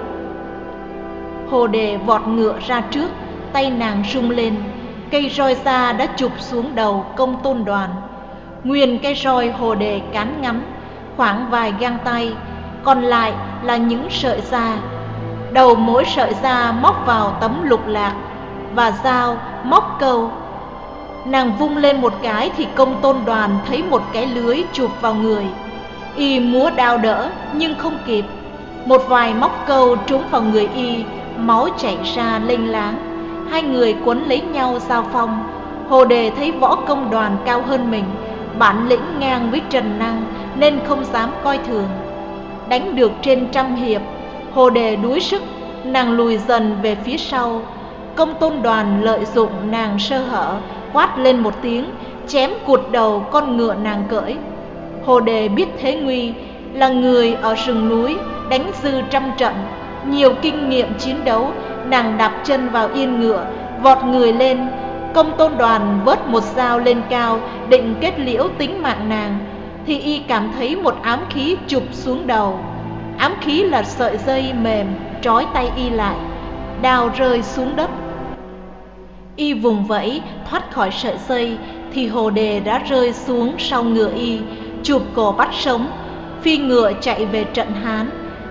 Speaker 1: Hồ Đề vọt ngựa ra trước, tay nàng rung lên, cây roi da đã chụp xuống đầu Công Tôn Đoàn. Nguyên cây roi Hồ Đề cán ngắn, khoảng vài gang tay, còn lại là những sợi da. Đầu mỗi sợi da móc vào tấm lục lạc, và dao móc câu. Nàng vung lên một cái thì Công Tôn Đoàn thấy một cái lưới chụp vào người. Y múa đao đỡ nhưng không kịp, một vài móc câu trúng vào người y, máu chảy ra lênh láng. Hai người quấn lấy nhau giao phong. Hồ Đề thấy võ công Đoàn cao hơn mình, bản lĩnh ngang với Trần Năng, nên không dám coi thường. Đánh được trên trăm hiệp, Hồ Đề đuối sức, nàng lùi dần về phía sau. Công Tôn Đoàn lợi dụng nàng sơ hở, quát lên một tiếng, chém cụt đầu con ngựa nàng cưỡi. Hồ Đề biết thế nguy, là người ở rừng núi, đánh dư trăm trận, nhiều kinh nghiệm chiến đấu. Nàng đạp chân vào yên ngựa, vọt người lên. Công Tôn Đoàn vớt một dao lên cao, định kết liễu tính mạng nàng, thì y cảm thấy một ám khí chụp xuống đầu. Ám khí là sợi dây mềm trói tay y lại, đao rơi xuống đất. Y vùng vẫy thoát khỏi sợi dây thì Hồ Đề đã rơi xuống sau ngựa y, chụp cổ bắt sống, phi ngựa chạy về trận Hán.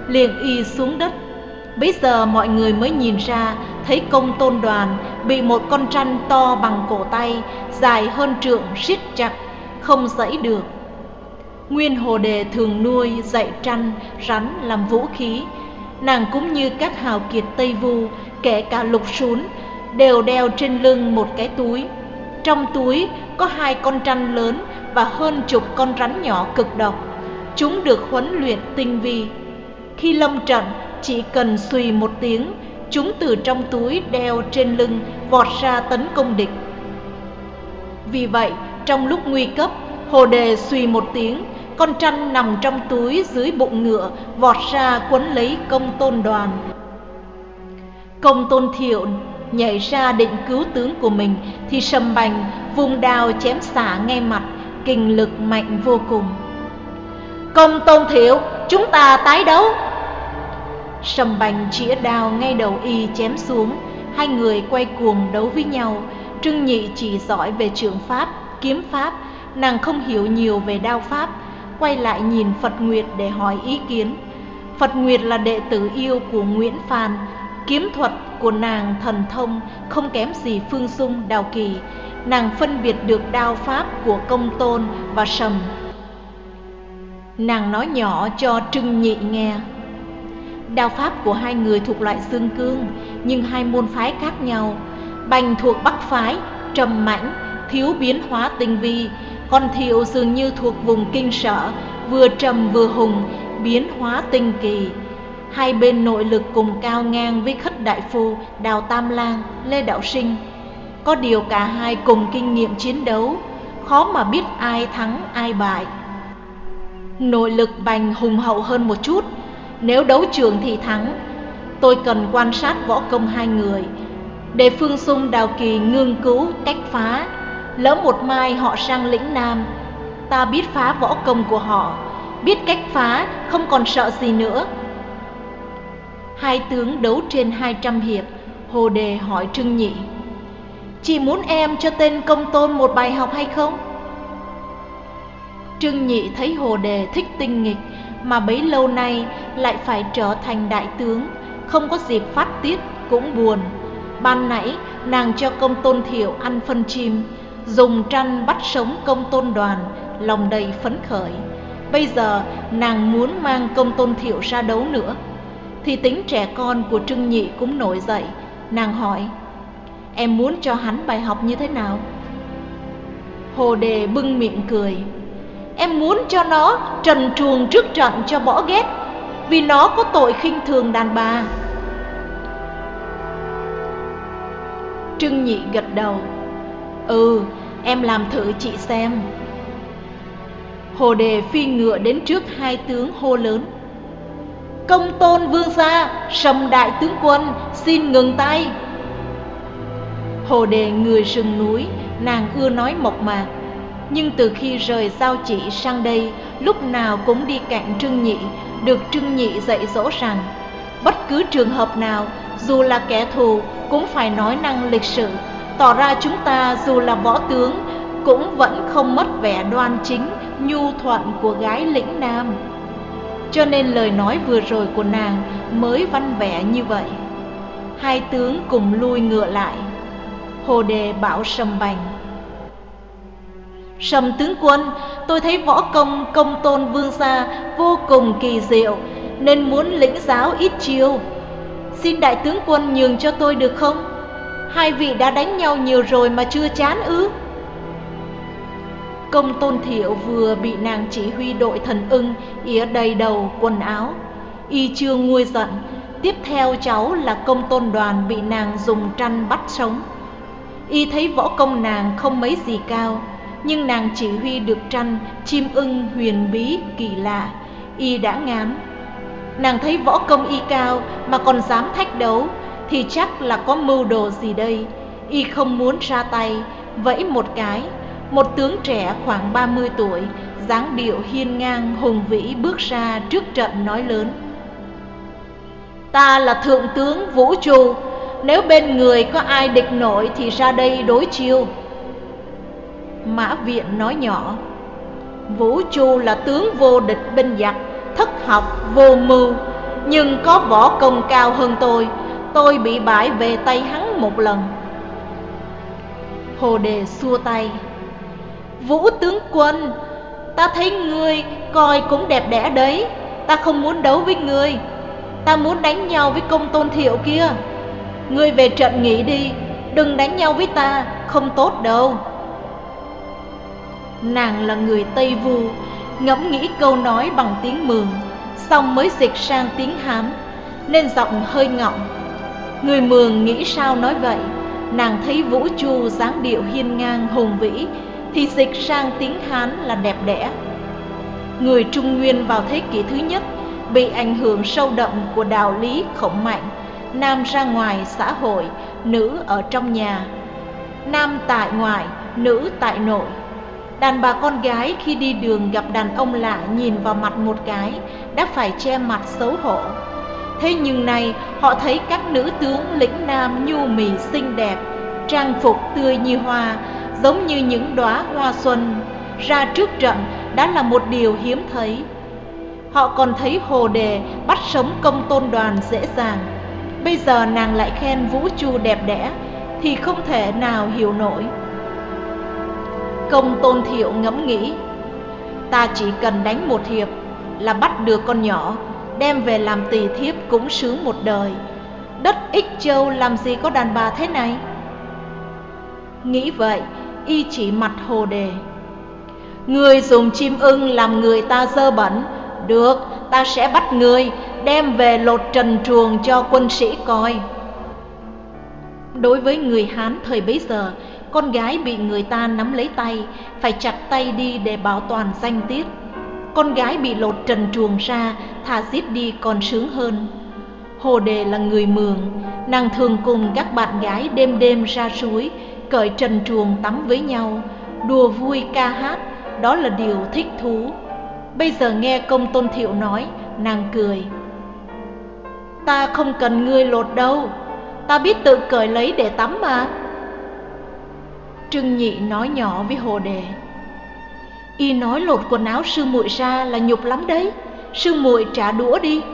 Speaker 1: liền y xuống đất. Bấy giờ mọi người mới nhìn ra, thấy Công Tôn Đoàn bị một con trăn to bằng cổ tay, dài hơn trượng siết chặt, không giãy được. Nguyên Hồ Đề thường nuôi dạy trăn, rắn làm vũ khí. Nàng cũng như các hào kiệt Tây Vu, kể cả Lục Sún, đều đeo trên lưng một cái túi. Trong túi có hai con trăn lớn và hơn chục con rắn nhỏ cực độc. Chúng được huấn luyện tinh vi. Khi lâm trận, chỉ cần xùy một tiếng, chúng từ trong túi đeo trên lưng vọt ra tấn công địch. Vì vậy, trong lúc nguy cấp, Hồ Đề xùy một tiếng, con trăn nằm trong túi dưới bụng ngựa vọt ra quấn lấy Công Tôn Đoàn. Công Tôn Thiệu nhảy ra định cứu tướng của mình thì Sầm Bành vùng đao chém xả ngay mặt, kình lực mạnh vô cùng. Công Tôn Thiệu, chúng ta tái đấu. Sầm Bành chĩa đao ngay đầu y chém xuống. Hai người quay cuồng đấu với nhau. Trưng Nhị chỉ giỏi về trường pháp, kiếm pháp, nàng không hiểu nhiều về đao pháp. Quay lại nhìn Phật Nguyệt để hỏi ý kiến. Phật Nguyệt là đệ tử yêu của Nguyễn Phan. Kiếm thuật của nàng thần thông, không kém gì Phương Dung, Đào Kỳ. Nàng phân biệt được đao pháp của Công Tôn và Sầm. Nàng nói nhỏ cho Trưng Nhị nghe. Đao pháp của hai người thuộc loại dương cương, nhưng hai môn phái khác nhau. Bành thuộc Bắc phái, trầm mãnh, thiếu biến hóa tinh vi. Còn Thiệu dường như thuộc vùng Kinh Sở, vừa trầm vừa hùng, biến hóa tinh kỳ. Hai bên nội lực cùng cao ngang với Khất Đại Phu, Đào Tam Lang, Lê Đạo Sinh. Có điều cả hai cùng kinh nghiệm chiến đấu, khó mà biết ai thắng ai bại. Nội lực Bành hùng hậu hơn một chút, nếu đấu trường thì thắng. Tôi cần quan sát võ công hai người, để Phương Dung, Đào Kỳ ngương cứu cách phá. Lỡ một mai họ sang lĩnh Nam, ta biết phá võ công của họ, biết cách phá, không còn sợ gì nữa. Hai tướng đấu trên hai trăm hiệp. Hồ Đề hỏi Trưng Nhị: chị muốn em cho tên Công Tôn một bài học hay không? Trưng Nhị thấy Hồ Đề thích tinh nghịch, mà bấy lâu nay lại phải trở thành đại tướng, không có dịp phát tiết cũng buồn. Ban nãy nàng cho Công Tôn Thiệu ăn phân chim, dùng trăn bắt sống Công Tôn Đoàn, lòng đầy phấn khởi. Bây giờ nàng muốn mang Công Tôn Thiệu ra đấu nữa, thì tính trẻ con của Trưng Nhị cũng nổi dậy. Nàng hỏi: em muốn cho hắn bài học như thế nào? Hồ Đề bưng miệng cười: em muốn cho nó trần truồng trước trận cho bỏ ghét, vì nó có tội khinh thường đàn bà. Trưng Nhị gật đầu: ừ, em làm thử chị xem. Hồ Đề phi ngựa đến trước hai tướng hô lớn: Công Tôn vương gia, Sầm đại tướng quân, xin ngừng tay. Hồ Đề người rừng núi, nàng ưa nói mộc mạc, nhưng từ khi rời Giao Chỉ sang đây, lúc nào cũng đi cạnh Trưng Nhị, được Trưng Nhị dạy dỗ rằng bất cứ trường hợp nào, dù là kẻ thù cũng phải nói năng lịch sự, tỏ ra chúng ta dù là võ tướng cũng vẫn không mất vẻ đoan chính, nhu thuận của gái lĩnh Nam. Cho nên lời nói vừa rồi của nàng mới văn vẻ như vậy. Hai tướng cùng lui ngựa lại. Hồ Đề bảo Sầm Bành: Sầm tướng quân, tôi thấy võ công Công Tôn vương gia vô cùng kỳ diệu, nên muốn lĩnh giáo ít chiêu. Xin đại tướng quân nhường cho tôi được không? Hai vị đã đánh nhau nhiều rồi mà chưa chán ư? Công Tôn Thiệu vừa bị nàng chỉ huy đội thần ưng ỉa đầy đầu quần áo, y chưa nguôi giận. Tiếp theo cháu là Công Tôn Đoàn bị nàng dùng trăn bắt sống. Y thấy võ công nàng không mấy gì cao, nhưng nàng chỉ huy được trăn chim ưng huyền bí kỳ lạ, y đã ngán. Nàng thấy võ công y cao mà còn dám thách đấu, thì chắc là có mưu đồ gì đây. Y không muốn ra tay, vẫy một cái, một tướng trẻ khoảng ba mươi tuổi, dáng điệu hiên ngang hùng vĩ bước ra trước trận nói lớn: Ta là thượng tướng Vũ Trù, nếu bên người có ai địch nổi thì ra đây đối chiêu. Mã Viện nói nhỏ: Vũ Trù là tướng vô địch binh giặc, thất học vô mưu, nhưng có võ công cao hơn tôi, tôi bị bại về tay hắn một lần. Hồ Đề xua tay. Vũ tướng quân, ta thấy ngươi coi cũng đẹp đẽ đấy. Ta không muốn đấu với ngươi, ta muốn đánh nhau với Công Tôn Thiệu kia. Ngươi về trận nghỉ đi, đừng đánh nhau với ta, không tốt đâu. Nàng là người Tây Vu, ngẫm nghĩ câu nói bằng tiếng Mường, xong mới dịch sang tiếng Hán, nên giọng hơi ngọng. Người Mường nghĩ sao nói vậy, nàng thấy Vũ Chu dáng điệu hiên ngang hùng vĩ, thì dịch sang tiếng Hán là đẹp đẽ. Người Trung Nguyên vào thế kỷ thứ nhất bị ảnh hưởng sâu đậm của đạo lý khổng mạnh, nam ra ngoài xã hội, nữ ở trong nhà, nam tại ngoại, nữ tại nội. Đàn bà con gái khi đi đường gặp đàn ông lạ nhìn vào mặt một cái đã phải che mặt xấu hổ. Thế nhưng nay họ thấy các nữ tướng lĩnh nam nhu mì xinh đẹp, trang phục tươi như hoa, giống như những đóa hoa xuân, ra trước trận đã là một điều hiếm thấy. Họ còn thấy Hồ Đề bắt sống Công Tôn Đoàn dễ dàng, bây giờ nàng lại khen Vũ Chu đẹp đẽ, thì không thể nào hiểu nổi. Công Tôn Thiệu ngẫm nghĩ, ta chỉ cần đánh một hiệp là bắt được con nhỏ, đem về làm tỳ thiếp cũng sướng một đời. Đất Ích Châu làm gì có đàn bà thế này? Nghĩ vậy, y chỉ mặt Hồ Đề. Ngươi dùng chim ưng làm người ta dơ bẩn, được, ta sẽ bắt ngươi đem về lột trần truồng cho quân sĩ coi. Đối với người Hán thời bấy giờ, con gái bị người ta nắm lấy tay phải chặt tay đi để bảo toàn danh tiết. Con gái bị lột trần truồng ra, thà giết đi còn sướng hơn. Hồ Đề là người Mường, nàng thường cùng các bạn gái đêm đêm ra suối, cởi trần truồng tắm với nhau, đùa vui ca hát, đó là điều thích thú. Bây giờ nghe Công Tôn Thiệu nói, nàng cười. Ta không cần ngươi lột đâu, ta biết tự cởi lấy để tắm mà. Trưng Nhị nói nhỏ với Hồ Đề. Y nói lột quần áo sư muội ra là nhục lắm đấy, sư muội trả đũa đi.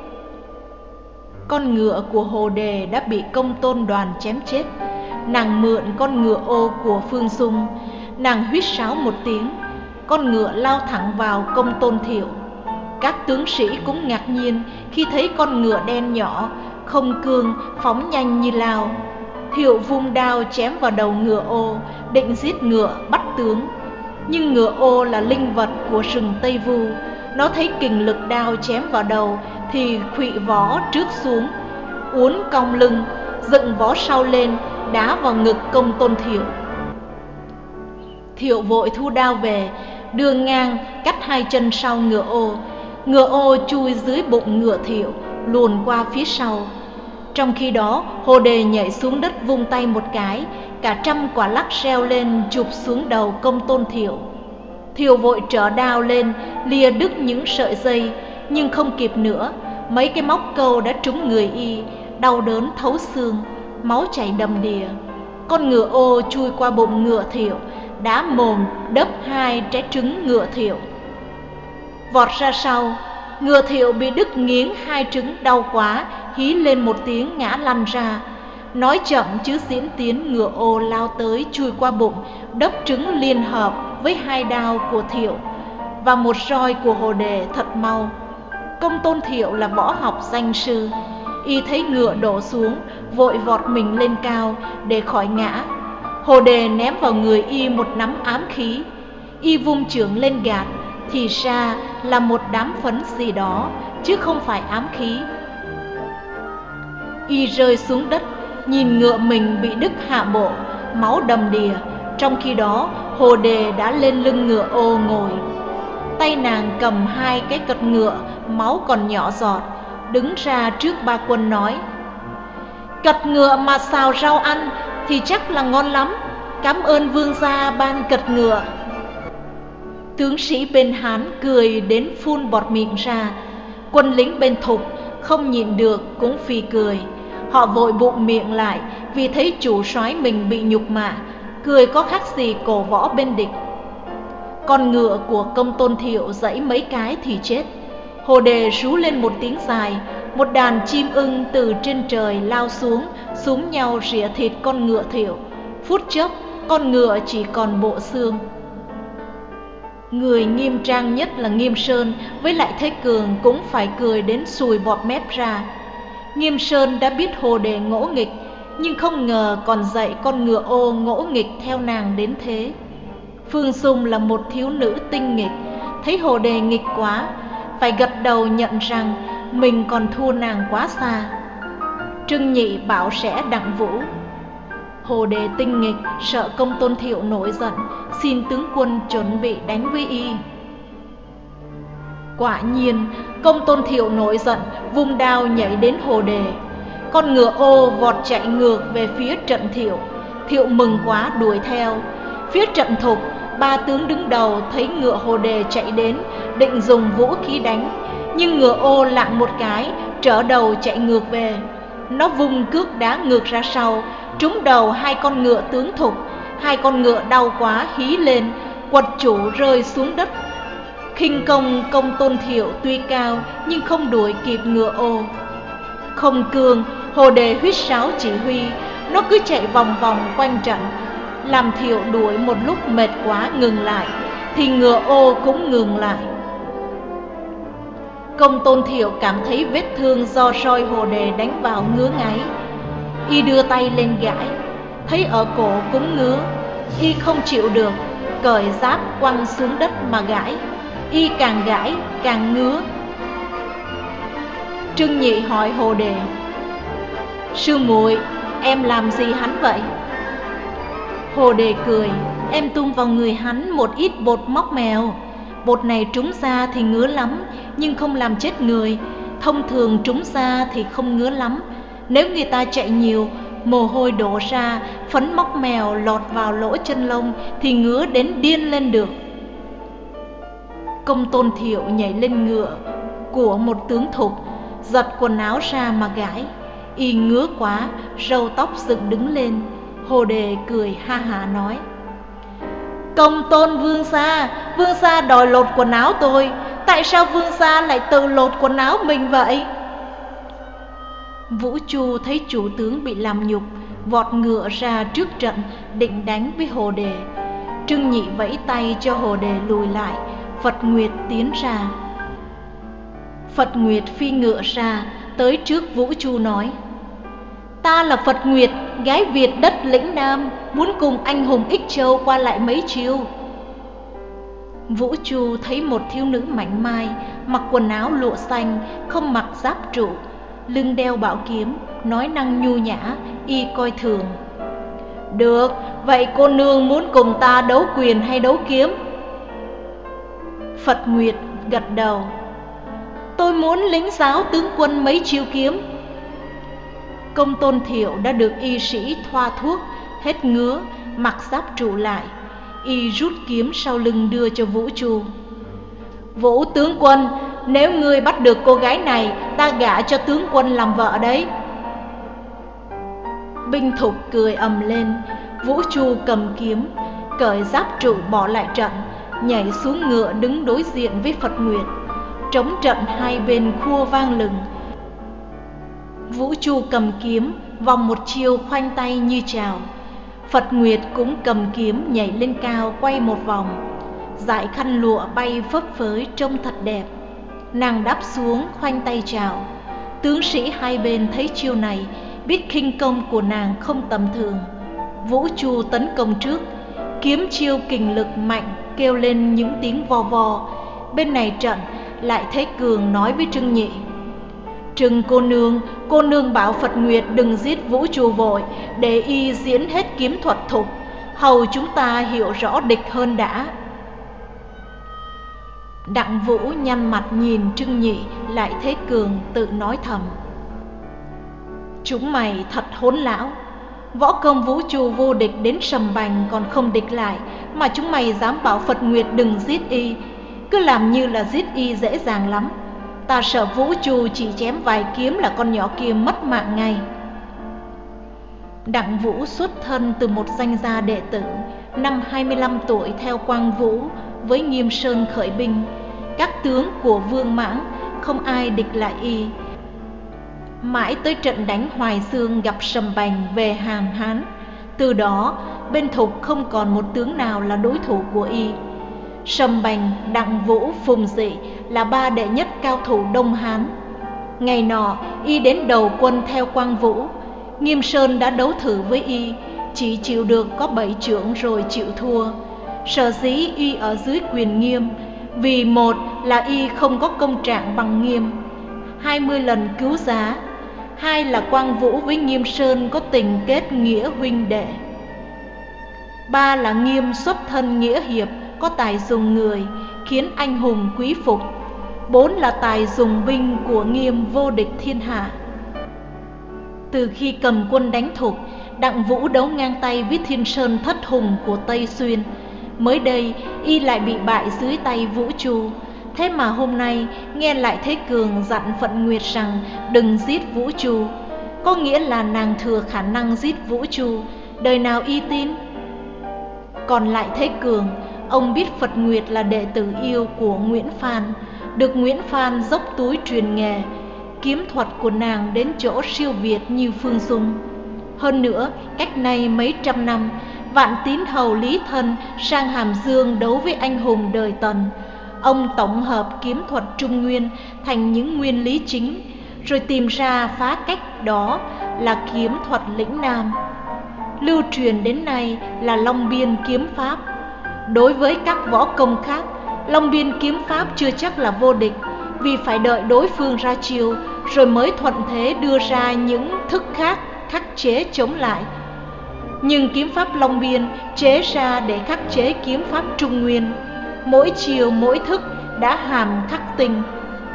Speaker 1: Con ngựa của Hồ Đề đã bị Công Tôn Đoàn chém chết. Nàng mượn con ngựa ô của Phương Dung, nàng huýt sáo một tiếng, con ngựa lao thẳng vào Công Tôn Thiệu. Các tướng sĩ cũng ngạc nhiên khi thấy con ngựa đen nhỏ, không cương, phóng nhanh như lao. Thiệu vung đao chém vào đầu ngựa ô, định giết ngựa bắt tướng. Nhưng ngựa ô là linh vật của rừng Tây Vu, nó thấy kình lực đao chém vào đầu thì khuỵu vó trước xuống, uốn cong lưng, dựng vó sau lên, đá vào ngực Công Tôn Thiệu. Thiệu vội thu đao về, đưa ngang cắt hai chân sau ngựa ô. Ngựa ô chui dưới bụng ngựa Thiệu, luồn qua phía sau. Trong khi đó, Hồ Đề nhảy xuống đất vung tay một cái, cả trăm quả lắc reo lên chụp xuống đầu Công Tôn Thiệu. Thiệu vội trở đao lên, lìa đứt những sợi dây, nhưng không kịp nữa, mấy cái móc câu đã trúng người y, đau đớn thấu xương, máu chảy đầm đìa. Con ngựa ô chui qua bụng ngựa Thiệu, đá mồm đớp hai trái trứng ngựa Thiệu. Vọt ra sau, ngựa Thiệu bị đứt nghiến hai trứng đau quá, hí lên một tiếng ngã lăn ra. Nói chậm chứ diễn tiến, ngựa ô lao tới chui qua bụng, đớp trứng liên hợp với hai đao của Thiệu và một roi của Hồ Đề thật mau. Công Tôn Thiệu là võ học danh sư, y thấy ngựa đổ xuống, vội vọt mình lên cao để khỏi ngã. Hồ Đề ném vào người y một nắm ám khí, y vung chưởng lên gạt, thì ra là một đám phấn gì đó, chứ không phải ám khí. Y rơi xuống đất, nhìn ngựa mình bị đứt hạ bộ, máu đầm đìa. Trong khi đó, Hồ Đề đã lên lưng ngựa ô ngồi. Tay nàng cầm hai cái cật ngựa, máu còn nhỏ giọt, đứng ra trước ba quân nói: Cật ngựa mà xào rau ăn thì chắc là ngon lắm, cảm ơn vương gia ban cật ngựa. Tướng sĩ bên Hán cười đến phun bọt miệng ra. Quân lính bên Thục không nhịn được cũng phì cười. Họ vội bụm miệng lại vì thấy chủ soái mình bị nhục mạ, cười có khác gì cổ võ bên địch. Con ngựa của Công Tôn Thiệu giẫy mấy cái thì chết. Hồ Đề rú lên một tiếng dài, một đàn chim ưng từ trên trời lao xuống, xúm nhau rỉa thịt con ngựa Thiệu. Phút chốc, con ngựa chỉ còn bộ xương. Người nghiêm trang nhất là Nghiêm Sơn với lại Thế Cường cũng phải cười đến sùi bọt mép ra. Nghiêm Sơn đã biết Hồ Đề ngỗ nghịch, nhưng không ngờ còn dạy con ngựa ô ngỗ nghịch theo nàng đến thế. Phương Dung là một thiếu nữ tinh nghịch, thấy Hồ Đề nghịch quá, phải gật đầu nhận rằng mình còn thua nàng quá xa. Trưng Nhị bảo sẽ Đặng Vũ: Hồ Đề tinh nghịch, sợ Công Tôn Thiệu nổi giận, xin tướng quân chuẩn bị đánh với y. Quả nhiên, Công Tôn Thiệu nổi giận, vung đao nhảy đến Hồ Đề. Con ngựa ô vọt chạy ngược về phía Trận Thiệu. Thiệu mừng quá đuổi theo. Phía Trận Thục, ba tướng đứng đầu thấy ngựa Hồ Đề chạy đến, định dùng vũ khí đánh, nhưng ngựa ô lạng một cái, trở đầu chạy ngược về. Nó vung cước đá ngược ra sau, trúng đầu hai con ngựa tướng Thục. Hai con ngựa đau quá hí lên, quật chủ rơi xuống đất. Khinh công Công Tôn Thiệu tuy cao, nhưng không đuổi kịp ngựa ô. Không cương, Hồ Đề huýt sáo chỉ huy, nó cứ chạy vòng vòng quanh trận. Làm Thiệu đuổi một lúc mệt quá ngừng lại, thì ngựa ô cũng ngừng lại. Công Tôn Thiệu cảm thấy vết thương do roi Hồ Đề đánh vào ngứa ngáy. Y đưa tay lên gãi, thấy ở cổ cũng ngứa. Y không chịu được, cởi giáp quăng xuống đất mà gãi. Y càng gãi càng ngứa. Trưng Nhị hỏi Hồ Đề: Sư muội, em làm gì hắn vậy? Hồ Đề cười: Em tung vào người hắn một ít bột móc mèo. Bột này trúng da thì ngứa lắm, nhưng không làm chết người. Thông thường trúng da thì không ngứa lắm. Nếu người ta chạy nhiều, mồ hôi đổ ra, phấn móc mèo lọt vào lỗ chân lông thì ngứa đến điên lên được. Công Tôn Thiệu nhảy lên ngựa của một tướng Thục, giật quần áo ra mà gãi. Y ngứa quá, râu tóc dựng đứng lên. Hồ Đề cười ha hả nói: Công Tôn Vương gia, Vương gia đòi lột quần áo tôi, tại sao Vương gia lại tự lột quần áo mình vậy? Vũ Chu thấy chủ tướng bị làm nhục, vọt ngựa ra trước trận định đánh với Hồ Đề. Trưng Nhị vẫy tay cho Hồ Đề lùi lại. Phật Nguyệt tiến ra. Phật Nguyệt phi ngựa ra, tới trước Vũ Chu nói: Ta là Phật Nguyệt, gái Việt đất lĩnh Nam, muốn cùng anh hùng Ích Châu qua lại mấy chiêu. Vũ Chu thấy một thiếu nữ mảnh mai, mặc quần áo lụa xanh, không mặc giáp trụ, lưng đeo bảo kiếm, nói năng nhu nhã, y coi thường. Được, vậy cô nương muốn cùng ta đấu quyền hay đấu kiếm? Phật Nguyệt gật đầu: Tôi muốn lĩnh giáo tướng quân mấy chiêu kiếm. Công Tôn Thiệu đã được y sĩ thoa thuốc, hết ngứa, mặc giáp trụ lại. Y rút kiếm sau lưng đưa cho Vũ Chu. Vũ tướng quân, nếu ngươi bắt được cô gái này, ta gả cho tướng quân làm vợ đấy. Binh Thục cười ầm lên. Vũ Chu cầm kiếm, cởi giáp trụ bỏ lại trận, nhảy xuống ngựa đứng đối diện với Phật Nguyệt. Trống trận hai bên khua vang lừng. Vũ Chu cầm kiếm, vòng một chiêu khoanh tay như chào. Phật Nguyệt cũng cầm kiếm nhảy lên cao quay một vòng. Dải khăn lụa bay phấp phới trông thật đẹp. Nàng đáp xuống khoanh tay chào. Tướng sĩ hai bên thấy chiêu này, biết khinh công của nàng không tầm thường. Vũ Chu tấn công trước, kiếm chiêu kình lực mạnh kêu lên những tiếng vo vo. Bên này trận lại thấy Cường nói với Trưng Nhị: Trưng cô nương, cô nương bảo Phật Nguyệt đừng giết Vũ Chu vội, để y diễn hết kiếm thuật Thục, hầu chúng ta hiểu rõ địch hơn đã. Đặng Vũ nhăn mặt nhìn Trưng Nhị, lại thấy Cường tự nói thầm: Chúng mày thật hỗn lão. Võ công Vũ Chu vô địch đến sầm bành còn không địch lại, mà chúng mày dám bảo Phật Nguyệt đừng giết y, cứ làm như là giết y dễ dàng lắm. Ta sợ Vũ Chu chỉ chém vài kiếm là con nhỏ kia mất mạng ngay. Đặng Vũ xuất thân từ một danh gia đệ tử, năm hai mươi lăm tuổi theo Quang Vũ với Nghiêm Sơn khởi binh. Các tướng của Vương Mãng không ai địch lại y. Mãi tới trận đánh Hoài Xương gặp Sầm Bành về Hàn Hán. Từ đó bên Thục không còn một tướng nào là đối thủ của y. Sầm Bành, Đặng Vũ, Phùng Dị là ba đệ nhất cao thủ Đông Hán. Ngày nọ y đến đầu quân theo Quang Vũ. Nghiêm Sơn đã đấu thử với y, chỉ chịu được có bảy chưởng rồi chịu thua. Sở dĩ y ở dưới quyền Nghiêm, vì một là y không có công trạng bằng Nghiêm, hai mươi lần cứu giá; hai là Quang Vũ với Nghiêm Sơn có tình kết nghĩa huynh đệ; ba là Nghiêm xuất thân nghĩa hiệp, có tài dùng người, khiến anh hùng quý phục; bốn là tài dùng binh của Nghiêm vô địch thiên hạ. Từ khi cầm quân đánh Thục, Đặng Vũ đấu ngang tay với Thiên Sơn thất hùng của Tây Xuyên. Mới đây y lại bị bại dưới tay Vũ Chu. Thế mà hôm nay nghe lại Thế Cường dặn Phận Nguyệt rằng đừng giết Vũ Chu, có nghĩa là nàng thừa khả năng giết Vũ Chu. Đời nào y tin? Còn lại Thế Cường, ông biết Phật Nguyệt là đệ tử yêu của Nguyễn Phan, được Nguyễn Phan dốc túi truyền nghề. Kiếm thuật của nàng đến chỗ siêu việt như Phương Dung. Hơn nữa, cách nay mấy trăm năm, Vạn Tín hầu Lý Thân sang Hàm Dương đấu với anh hùng đời Tần. Ông tổng hợp kiếm thuật Trung Nguyên thành những nguyên lý chính, rồi tìm ra phá cách, đó là kiếm thuật lĩnh Nam. Lưu truyền đến nay là Long Biên kiếm pháp. Đối với các võ công khác, Long Biên kiếm pháp chưa chắc là vô địch, vì phải đợi đối phương ra chiêu rồi mới thuận thế đưa ra những thức khác khắc chế chống lại. Nhưng kiếm pháp Long Biên chế ra để khắc chế kiếm pháp Trung Nguyên, mỗi chiều mỗi thức đã hàm khắc tinh.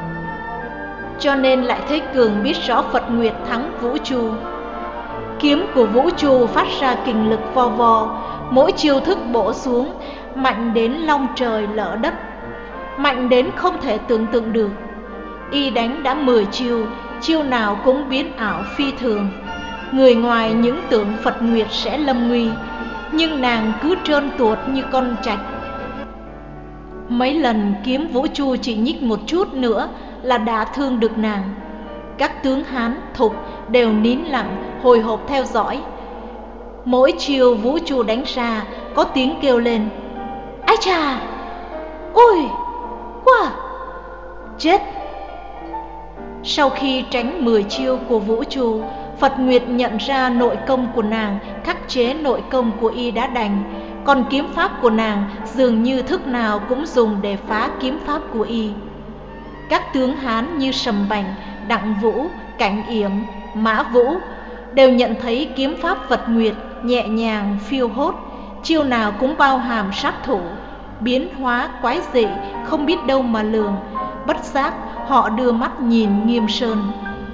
Speaker 1: Cho nên lại Thế Cường biết rõ Phật Nguyệt thắng Vũ Chu. Kiếm của Vũ Chu phát ra kình lực vo vo, mỗi chiêu thức bổ xuống mạnh đến long trời lở đất, mạnh đến không thể tưởng tượng được. Y đánh đã mười chiêu, chiêu nào cũng biến ảo phi thường. Người ngoài những tưởng Phật Nguyệt sẽ lâm nguy, nhưng nàng cứ trơn tuột như con trạch. Mấy lần kiếm Vũ Chu chỉ nhích một chút nữa là đã thương được nàng. Các tướng Hán, Thục đều nín lặng hồi hộp theo dõi. Mỗi chiều Vũ Chu đánh ra có tiếng kêu lên: "Ái chà! Ôi! Quá! Chết!" Sau khi tránh mười chiêu của Vũ Chu, Phật Nguyệt nhận ra nội công của nàng khắc chế nội công của y đã đành, còn kiếm pháp của nàng dường như thức nào cũng dùng để phá kiếm pháp của y. Các tướng Hán như Sầm Bành, Đặng Vũ, Cảnh Yểm, Mã Vũ đều nhận thấy kiếm pháp Phật Nguyệt nhẹ nhàng phiêu hốt, chiêu nào cũng bao hàm sát thủ, biến hóa quái dị không biết đâu mà lường. Bất giác họ đưa mắt nhìn Nghiêm Sơn.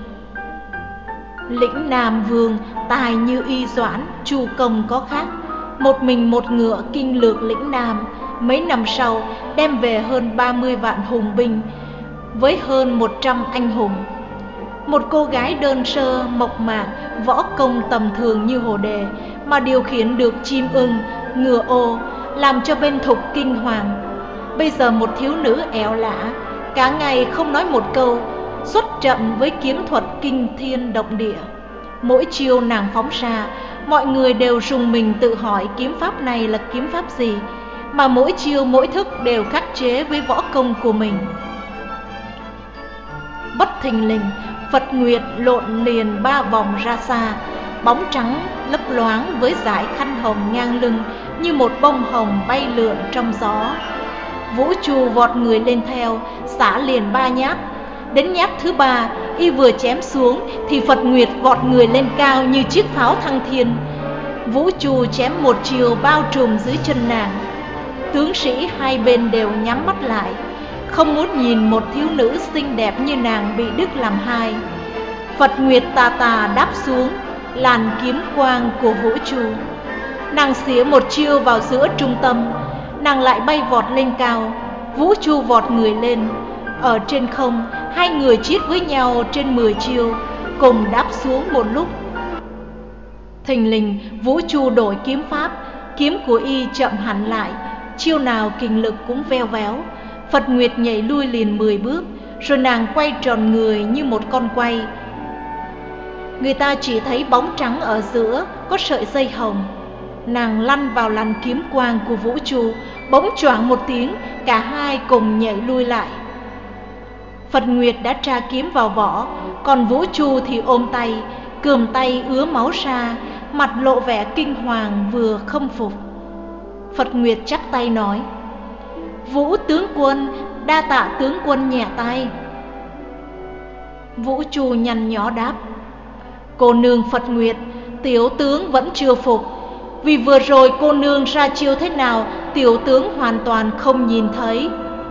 Speaker 1: Lĩnh Nam Vương tài như Y Doãn, Chu công có khác, một mình một ngựa kinh lược lĩnh Nam. Mấy năm sau đem về hơn ba mươi vạn hùng binh với hơn một trăm anh hùng. Một cô gái đơn sơ mộc mạc, võ công tầm thường như Hồ Đề mà điều khiển được chim ưng, ngựa ô, làm cho bên Thục kinh hoàng. Bây giờ một thiếu nữ éo lả, cả ngày không nói một câu, xuất trận với kiếm thuật kinh thiên động địa. Mỗi chiêu nàng phóng ra, mọi người đều rùng mình tự hỏi kiếm pháp này là kiếm pháp gì, mà mỗi chiêu mỗi thức đều khắc chế với võ công của mình. Bất thình lình, Phật Nguyệt lộn liền ba vòng ra xa, bóng trắng lấp loáng với dải khăn hồng ngang lưng như một bông hồng bay lượn trong gió. Vũ Chu vọt người lên theo, xả liền ba nhát. Đến nhát thứ ba, y vừa chém xuống thì Phật Nguyệt vọt người lên cao như chiếc pháo thăng thiên. Vũ Chu chém một chiều bao trùm dưới chân nàng. Tướng sĩ hai bên đều nhắm mắt lại, không muốn nhìn một thiếu nữ xinh đẹp như nàng bị đứt làm hai. Phật Nguyệt tà tà đáp xuống làn kiếm quang của Vũ Chu. Nàng xỉa một chiêu vào giữa trung tâm, nàng lại bay vọt lên cao. Vũ Chu vọt người lên. Ở trên không, hai người chiết với nhau trên mười chiêu, cùng đáp xuống một lúc. Thình lình, Vũ Chu đổi kiếm pháp, kiếm của y chậm hẳn lại, chiêu nào kình lực cũng veo véo. Phật Nguyệt nhảy lui liền mười bước, rồi nàng quay tròn người như một con quay. Người ta chỉ thấy bóng trắng ở giữa có sợi dây hồng. Nàng lăn vào làn kiếm quang của Vũ Chu, bỗng choảng một tiếng, cả hai cùng nhảy lui lại. Phật Nguyệt đã tra kiếm vào vỏ, còn Vũ Chu thì ôm tay, cườm tay ứa máu ra, mặt lộ vẻ kinh hoàng vừa khâm phục. Phật Nguyệt chắp tay nói: Vũ tướng quân, đa tạ tướng quân nhẹ tay. Vũ Chu nhăn nhó đáp: Cô nương Phật Nguyệt, tiểu tướng vẫn chưa phục. Vì vừa rồi cô nương ra chiêu thế nào, tiểu tướng hoàn toàn không nhìn thấy.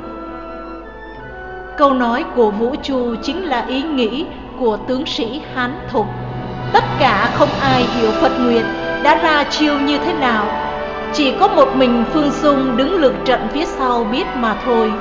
Speaker 1: Câu nói của Vũ Chu chính là ý nghĩ của tướng sĩ Hán Thục. Tất cả không ai hiểu Phật Nguyệt đã ra chiêu như thế nào, chỉ có một mình Phương Dung đứng lược trận phía sau biết mà thôi.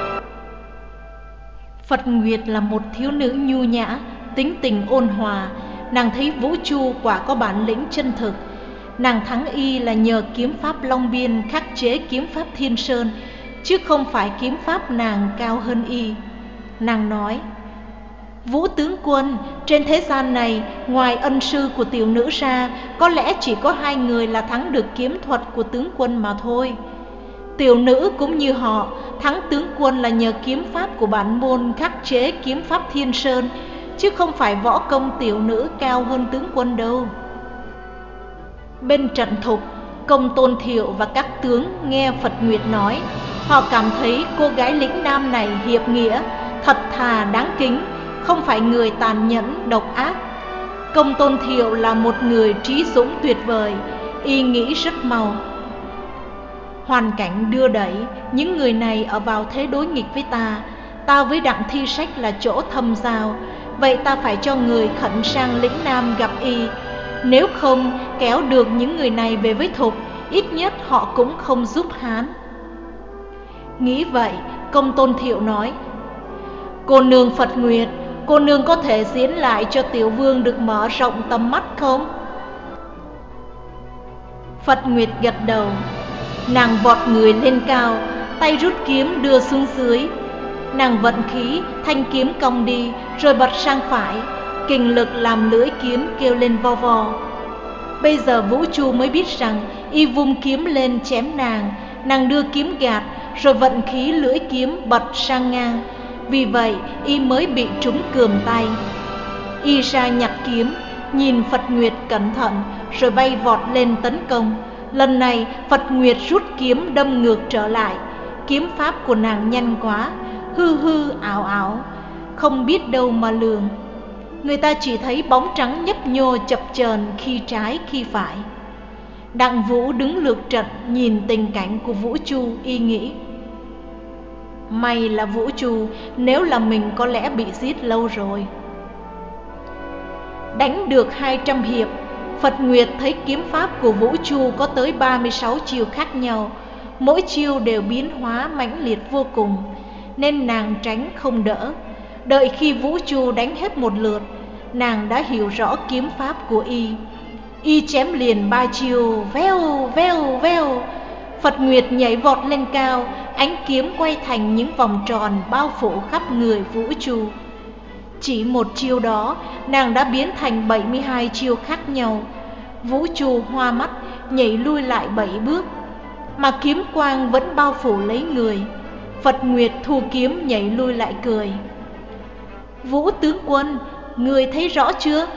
Speaker 1: Phật Nguyệt là một thiếu nữ nhu nhã, tính tình ôn hòa. Nàng thấy Vũ Chu quả có bản lĩnh chân thực. Nàng thắng y là nhờ kiếm pháp Long Biên khắc chế kiếm pháp Thiên Sơn, chứ không phải kiếm pháp nàng cao hơn y. Nàng nói: Vũ tướng quân, trên thế gian này, ngoài ân sư của tiểu nữ ra, có lẽ chỉ có hai người là thắng được kiếm thuật của tướng quân mà thôi. Tiểu nữ cũng như họ, thắng tướng quân là nhờ kiếm pháp của bản môn khắc chế kiếm pháp Thiên Sơn, chứ không phải võ công tiểu nữ cao hơn tướng quân đâu. Bên trận thục, Công Tôn Thiệu và các tướng nghe Phật Nguyệt nói, họ cảm thấy cô gái lĩnh nam này hiệp nghĩa, thật thà đáng kính, không phải người tàn nhẫn độc ác. Công Tôn Thiệu là một người trí dũng tuyệt vời, y nghĩ rất mau. Hoàn cảnh đưa đẩy những người này ở vào thế đối nghịch với ta. Ta với Đặng Thi Sách là chỗ thâm giao, vậy ta phải cho người khẩn sang lĩnh nam gặp y. Nếu không kéo được những người này về với Thục, ít nhất họ cũng không giúp Hán. Nghĩ vậy, Công Tôn Thiệu nói: Cô nương Phật Nguyệt, cô nương có thể diễn lại cho tiểu vương được mở rộng tầm mắt không? Phật Nguyệt gật đầu. Nàng vọt người lên cao, tay rút kiếm đưa xuống dưới. Nàng vận khí, thanh kiếm cong đi, rồi bật sang phải. Kình lực làm lưỡi kiếm kêu lên vo vo. Bây giờ Vũ Chu mới biết rằng y vung kiếm lên chém nàng. Nàng đưa kiếm gạt, rồi vận khí lưỡi kiếm bật sang ngang. Vì vậy y mới bị trúng cườm tay. Y ra nhặt kiếm, nhìn Phật Nguyệt cẩn thận, rồi bay vọt lên tấn công. Lần này Phật Nguyệt rút kiếm đâm ngược trở lại. Kiếm pháp của nàng nhanh quá, hư hư ảo ảo, không biết đâu mà lường. Người ta chỉ thấy bóng trắng nhấp nhô chập chờn khi trái khi phải. Đặng Vũ đứng lược trận nhìn tình cảnh của Vũ Chu, y nghĩ: May là Vũ Chu, nếu là mình có lẽ bị giết lâu rồi. Đánh được hai trăm hiệp, Phật Nguyệt thấy kiếm pháp của Vũ Chu có tới ba mươi sáu chiêu khác nhau, mỗi chiêu đều biến hóa mãnh liệt vô cùng, nên nàng tránh không đỡ. Đợi khi Vũ Chu đánh hết một lượt, nàng đã hiểu rõ kiếm pháp của y. Y chém liền ba chiêu, veo veo veo. Phật Nguyệt nhảy vọt lên cao, ánh kiếm quay thành những vòng tròn bao phủ khắp người Vũ Chu. Chỉ một chiêu đó, nàng đã biến thành bảy mươi hai chiêu khác nhau. Vũ Chu hoa mắt, nhảy lui lại bảy bước, mà kiếm quang vẫn bao phủ lấy người. Phật Nguyệt thu kiếm nhảy lui lại cười: Vũ tướng quân, người thấy rõ chưa?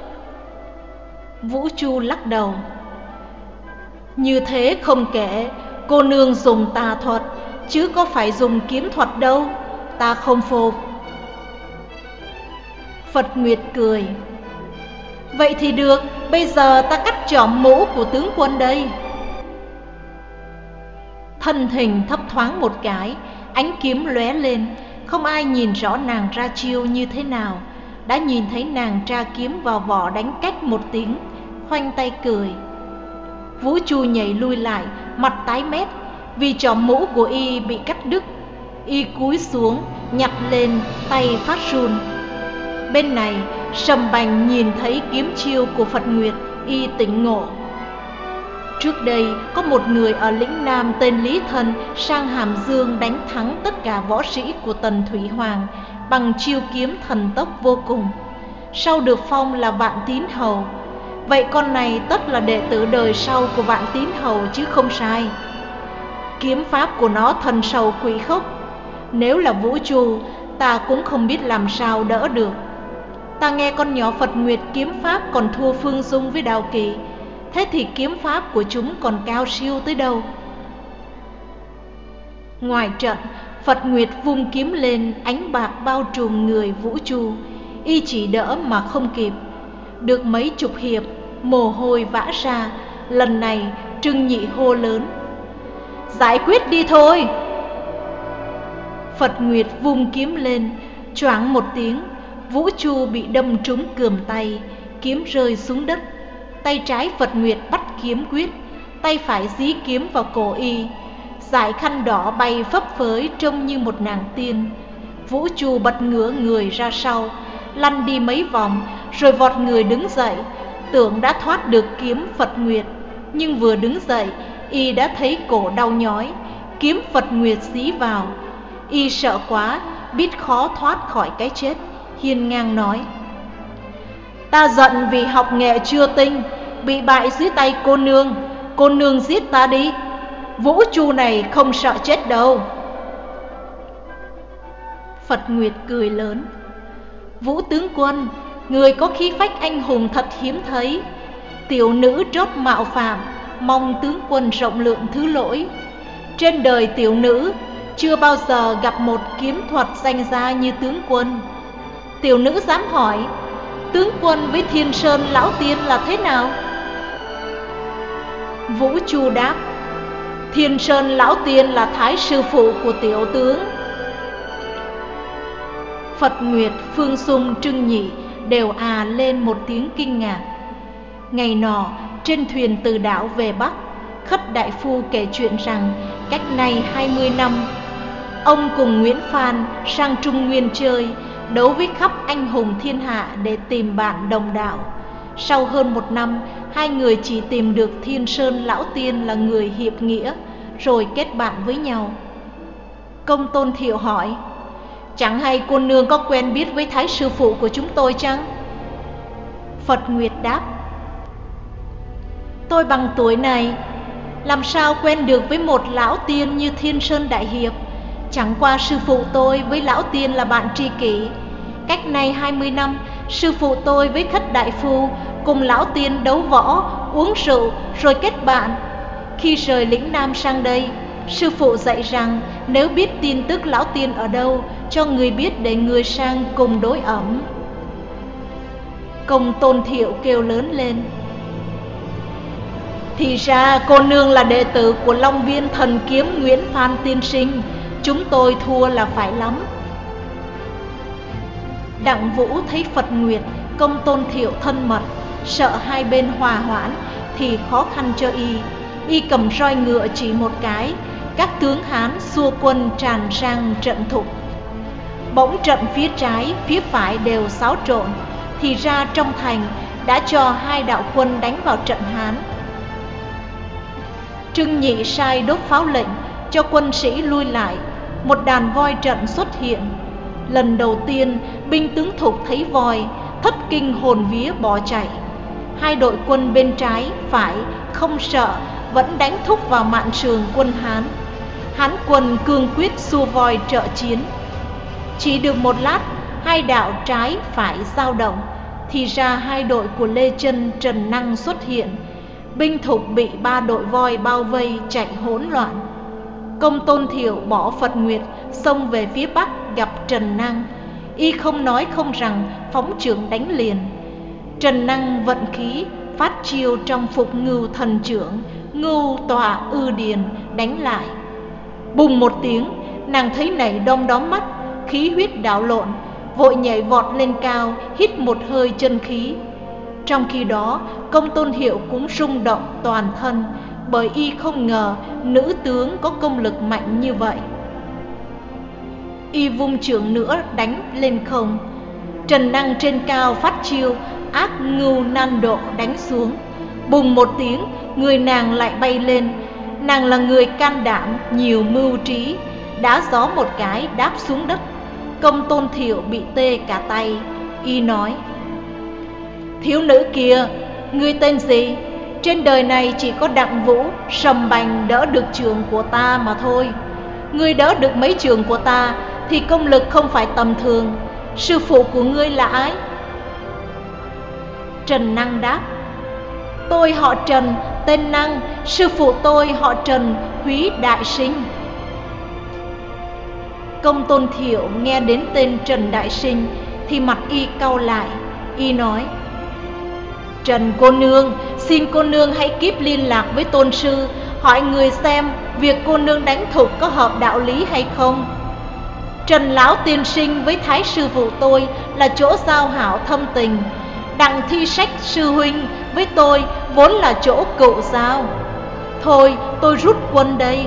Speaker 1: Vũ Chu lắc đầu: Như thế không kể, cô nương dùng tà thuật, chứ có phải dùng kiếm thuật đâu, ta không phục. Phật Nguyệt cười: Vậy thì được, bây giờ ta cắt chỏm mũ của tướng quân đây. Thân hình thấp thoáng một cái, ánh kiếm lóe lên. Không ai nhìn rõ nàng ra chiêu như thế nào, đã nhìn thấy nàng tra kiếm vào vỏ đánh cách một tiếng, khoanh tay cười. Vũ Chu nhảy lui lại, mặt tái mét, vì chỏm mũ của y bị cắt đứt. Y cúi xuống, nhặt lên, tay phát run. Bên này, Sầm Bành nhìn thấy kiếm chiêu của Phật Nguyệt, y tỉnh ngộ. Trước đây có một người ở lĩnh Nam tên Lý Thân sang Hàm Dương đánh thắng tất cả võ sĩ của Tần Thủy Hoàng bằng chiêu kiếm thần tốc vô cùng. sau được phong là Vạn Tín Hầu. Vậy con này tất là đệ tử đời sau của Vạn Tín Hầu chứ không sai. Kiếm pháp của nó thần sầu quỷ khốc, nếu là Vũ Chu, ta cũng không biết làm sao đỡ được. Ta nghe con nhỏ Phật Nguyệt kiếm pháp còn thua Phương Dung với Đào Kỳ, thế thì kiếm pháp của chúng còn cao siêu tới đâu. Ngoài trận, Phật Nguyệt vung kiếm lên, ánh bạc bao trùm người Vũ Chu, y chỉ đỡ mà không kịp. Được mấy chục hiệp, mồ hôi vã ra, lần này Trưng Nhị hô lớn: giải quyết đi thôi. Phật Nguyệt vung kiếm lên, choảng một tiếng, Vũ Chu bị đâm trúng cườm tay, kiếm rơi xuống đất. Tay trái Phật Nguyệt bắt kiếm quyết, tay phải dí kiếm vào cổ y. Dải khăn đỏ bay phấp phới trông như một nàng tiên. Vũ Chu bật ngửa người ra sau, lăn đi mấy vòng, rồi vọt người đứng dậy, tưởng đã thoát được kiếm Phật Nguyệt. Nhưng vừa đứng dậy, y đã thấy cổ đau nhói, kiếm Phật Nguyệt dí vào. Y sợ quá, biết khó thoát khỏi cái chết, hiên ngang nói: ta giận vì học nghệ chưa tinh, bị bại dưới tay cô nương. Cô nương giết ta đi, Vũ Chu này không sợ chết đâu. Phật Nguyệt cười lớn: Vũ tướng quân, người có khí phách anh hùng thật hiếm thấy. Tiểu nữ trót mạo phạm, mong tướng quân rộng lượng thứ lỗi. Trên đời tiểu nữ chưa bao giờ gặp một kiếm thuật danh gia như tướng quân. Tiểu nữ dám hỏi, tướng quân với Thiên Sơn lão tiên là thế nào? Vũ Chu đáp: Thiên Sơn lão tiên là thái sư phụ của tiểu tướng. Phật Nguyệt, Phương Dung, Trưng Nhị đều à lên một tiếng kinh ngạc. Ngày nọ, trên thuyền từ đảo về Bắc, Khất đại phu kể chuyện rằng cách nay hai mươi năm, ông cùng Nguyễn Phan sang Trung Nguyên chơi, đấu với khắp anh hùng thiên hạ để tìm bạn đồng đạo. Sau hơn một năm, hai người chỉ tìm được Thiên Sơn lão tiên là người hiệp nghĩa, rồi kết bạn với nhau. Công Tôn Thiệu hỏi: chẳng hay cô nương có quen biết với thái sư phụ của chúng tôi chăng? Phật Nguyệt đáp: tôi bằng tuổi này, làm sao quen được với một lão tiên như Thiên Sơn đại hiệp. Chẳng qua sư phụ tôi với lão tiên là bạn tri kỷ. Cách nay hai mươi năm, sư phụ tôi với Khất đại phu cùng lão tiên đấu võ, uống rượu rồi kết bạn. Khi rời lĩnh Nam sang đây, sư phụ dạy rằng nếu biết tin tức lão tiên ở đâu, cho người biết để người sang cùng đối ẩm. Công Tôn Thiệu kêu lớn lên: thì ra cô nương là đệ tử của Long Viên thần kiếm Nguyễn Phan tiên sinh. Chúng tôi thua là phải lắm. Đặng Vũ thấy Phật Nguyệt, Công Tôn Thiệu thân mật, sợ hai bên hòa hoãn thì khó khăn cho y. Y cầm roi ngựa chỉ một cái, các tướng Hán xua quân tràn sang trận thục. Bỗng trận phía trái, phía phải đều xáo trộn. Thì ra trong thành đã cho hai đạo quân đánh vào trận Hán. Trưng Nhị sai đốt pháo lệnh cho quân sĩ lui lại. Một đàn voi trận xuất hiện. Lần đầu tiên binh tướng Thục thấy voi, thất kinh hồn vía bỏ chạy. Hai đội quân bên trái, phải không sợ, vẫn đánh thúc vào mạn sườn quân Hán. Hán quân cương quyết xua voi trợ chiến. Chỉ được một lát, hai đạo trái phải dao động. Thì ra hai đội của Lê Chân, Trần Năng xuất hiện. Binh Thục bị ba đội voi bao vây, chạy hỗn loạn. Công Tôn Thiệu bỏ Phật Nguyệt, xông về phía Bắc gặp Trần Năng. Y không nói không rằng, phóng chưởng đánh liền. Trần Năng vận khí, phát chiêu trong Phục Ngưu thần trưởng, ngưu tọa ư điền, đánh lại. Bùng một tiếng, nàng thấy nảy đom đóm mắt, khí huyết đảo lộn, vội nhảy vọt lên cao, hít một hơi chân khí. Trong khi đó, Công Tôn Thiệu cũng rung động toàn thân, bởi y không ngờ nữ tướng có công lực mạnh như vậy. Y vung chưởng nữa đánh lên không. Trần Năng trên cao phát chiêu ác ngưu nan độ đánh xuống. Bùng một tiếng, người nàng lại bay lên. Nàng là người can đảm, nhiều mưu trí, đá gió một cái đáp xuống đất. Công Tôn Thiệu bị tê cả tay. Y nói: Thiếu nữ kia, ngươi tên gì? Trên đời này chỉ có Đặng Vũ, Sầm Bành đỡ được trường của ta mà thôi. Ngươi đỡ được mấy trường của ta thì công lực không phải tầm thường. Sư phụ của ngươi là ai? Trần Năng đáp: Tôi họ Trần, tên Năng. Sư phụ tôi họ Trần, Húy Đại Sinh. Công Tôn Thiệu nghe đến tên Trần Đại Sinh thì mặt y cau lại. Y nói: Trần cô nương, xin cô nương hãy kíp liên lạc với tôn sư, hỏi người xem việc cô nương đánh thục có hợp đạo lý hay không. Trần lão tiên sinh với thái sư phụ tôi là chỗ giao hảo thâm tình. Đặng Thi Sách sư huynh với tôi vốn là chỗ cựu giao. Thôi tôi rút quân đây.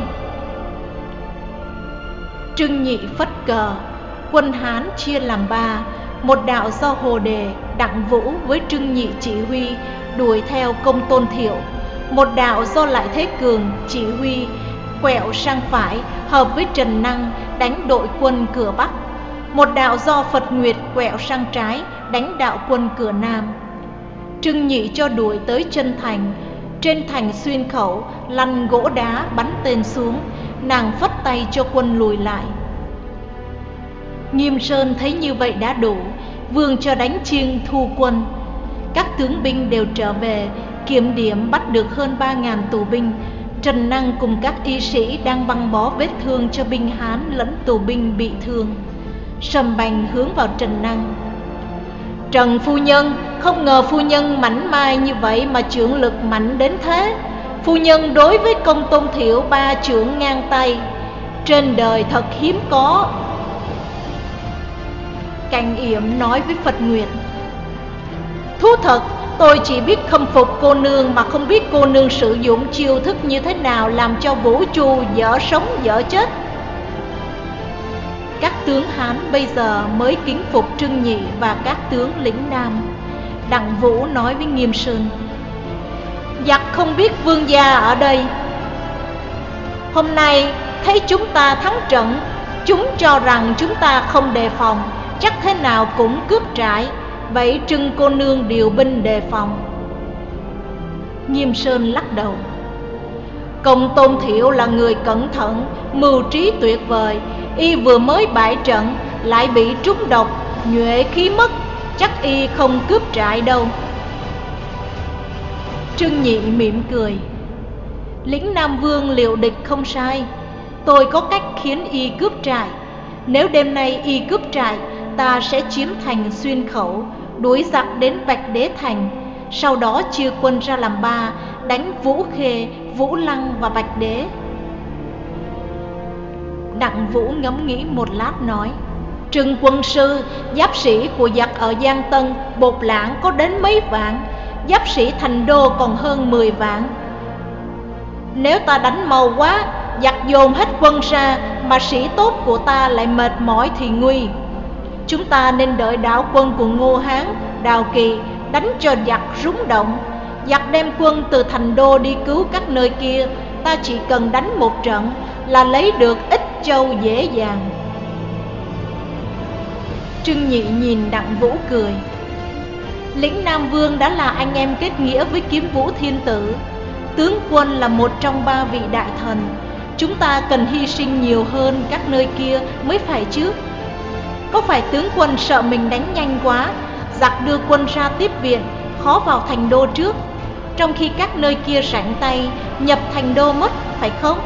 Speaker 1: Trưng Nhị phất cờ, quân Hán chia làm ba. Một đạo do Hồ Đề, Đặng Vũ với Trưng Nhị chỉ huy đuổi theo Công Tôn Thiệu. Một đạo do Lại Thế Cường chỉ huy quẹo sang phải hợp với Trần Năng đánh đội quân cửa Bắc. Một đạo do Phật Nguyệt quẹo sang trái đánh đạo quân cửa Nam. Trưng Nhị cho đuổi tới chân thành. Trên thành xuyên khẩu lăn gỗ đá bắn tên xuống. Nàng phất tay cho quân lùi lại. Nghiêm Sơn thấy như vậy đã đủ, vương cho đánh chiêng thu quân. Các tướng binh đều trở về, kiểm điểm bắt được hơn ba ngàn tù binh. Trần Năng cùng các y sĩ đang băng bó vết thương cho binh Hán lẫn tù binh bị thương. Sầm Bành hướng vào Trần Năng: Trần phu nhân, không ngờ phu nhân mảnh mai như vậy mà chưởng lực mạnh đến thế. Phu nhân đối với Công Tôn Thiệu ba chưởng ngang tay, trên đời thật hiếm có. Cảnh Yểm nói với Phật Nguyệt: Thú thật, tôi chỉ biết khâm phục cô nương mà không biết cô nương sử dụng chiêu thức như thế nào làm cho Vũ Chu dở sống dở chết. Các tướng Hán bây giờ mới kính phục Trưng Nhị và các tướng lĩnh Nam. Đặng Vũ nói với Nghiêm Sơn: Giặc không biết vương gia ở đây. Hôm nay thấy chúng ta thắng trận, chúng cho rằng chúng ta không đề phòng, chắc thế nào cũng cướp trại. Vậy Trưng cô nương điều binh đề phòng. Nghiêm Sơn lắc đầu: Công Tôn Thiệu là người cẩn thận, mưu trí tuyệt vời. Y vừa mới bại trận lại bị trúng độc, nhuệ khí mất, chắc y không cướp trại đâu. Trưng Nhị mỉm cười: Lĩnh Nam Vương liệu địch không sai. Tôi có cách khiến y cướp trại. Nếu đêm nay y cướp trại, ta sẽ chiếm thành xuyên khẩu, đuổi giặc đến Bạch Đế Thành. Sau đó chia quân ra làm ba, đánh Vũ Khê, Vũ Lăng và Bạch Đế. Đặng Vũ ngẫm nghĩ một lát nói: Trừng quân sư, giáp sĩ của giặc ở Giang Tân, Bột Lãng có đến mấy vạn, giáp sĩ Thành Đô còn hơn mười vạn. Nếu ta đánh mau quá, giặc dồn hết quân ra mà sĩ tốt của ta lại mệt mỏi thì nguy. Chúng ta nên đợi đạo quân của Ngô Hán, Đào Kỳ đánh cho giặc rúng động. Giặc đem quân từ Thành Đô đi cứu các nơi kia, ta chỉ cần đánh một trận là lấy được Ích Châu dễ dàng. Trưng Nhị nhìn Đặng Vũ cười: Lĩnh Nam Vương đã là anh em kết nghĩa với Kiếm Vũ Thiên Tử. Tướng quân là một trong ba vị đại thần. Chúng ta cần hy sinh nhiều hơn các nơi kia mới phải chứ. Có phải tướng quân sợ mình đánh nhanh quá, giặc đưa quân ra tiếp viện, khó vào Thành Đô trước, trong khi các nơi kia rảnh tay nhập Thành Đô mất, phải không?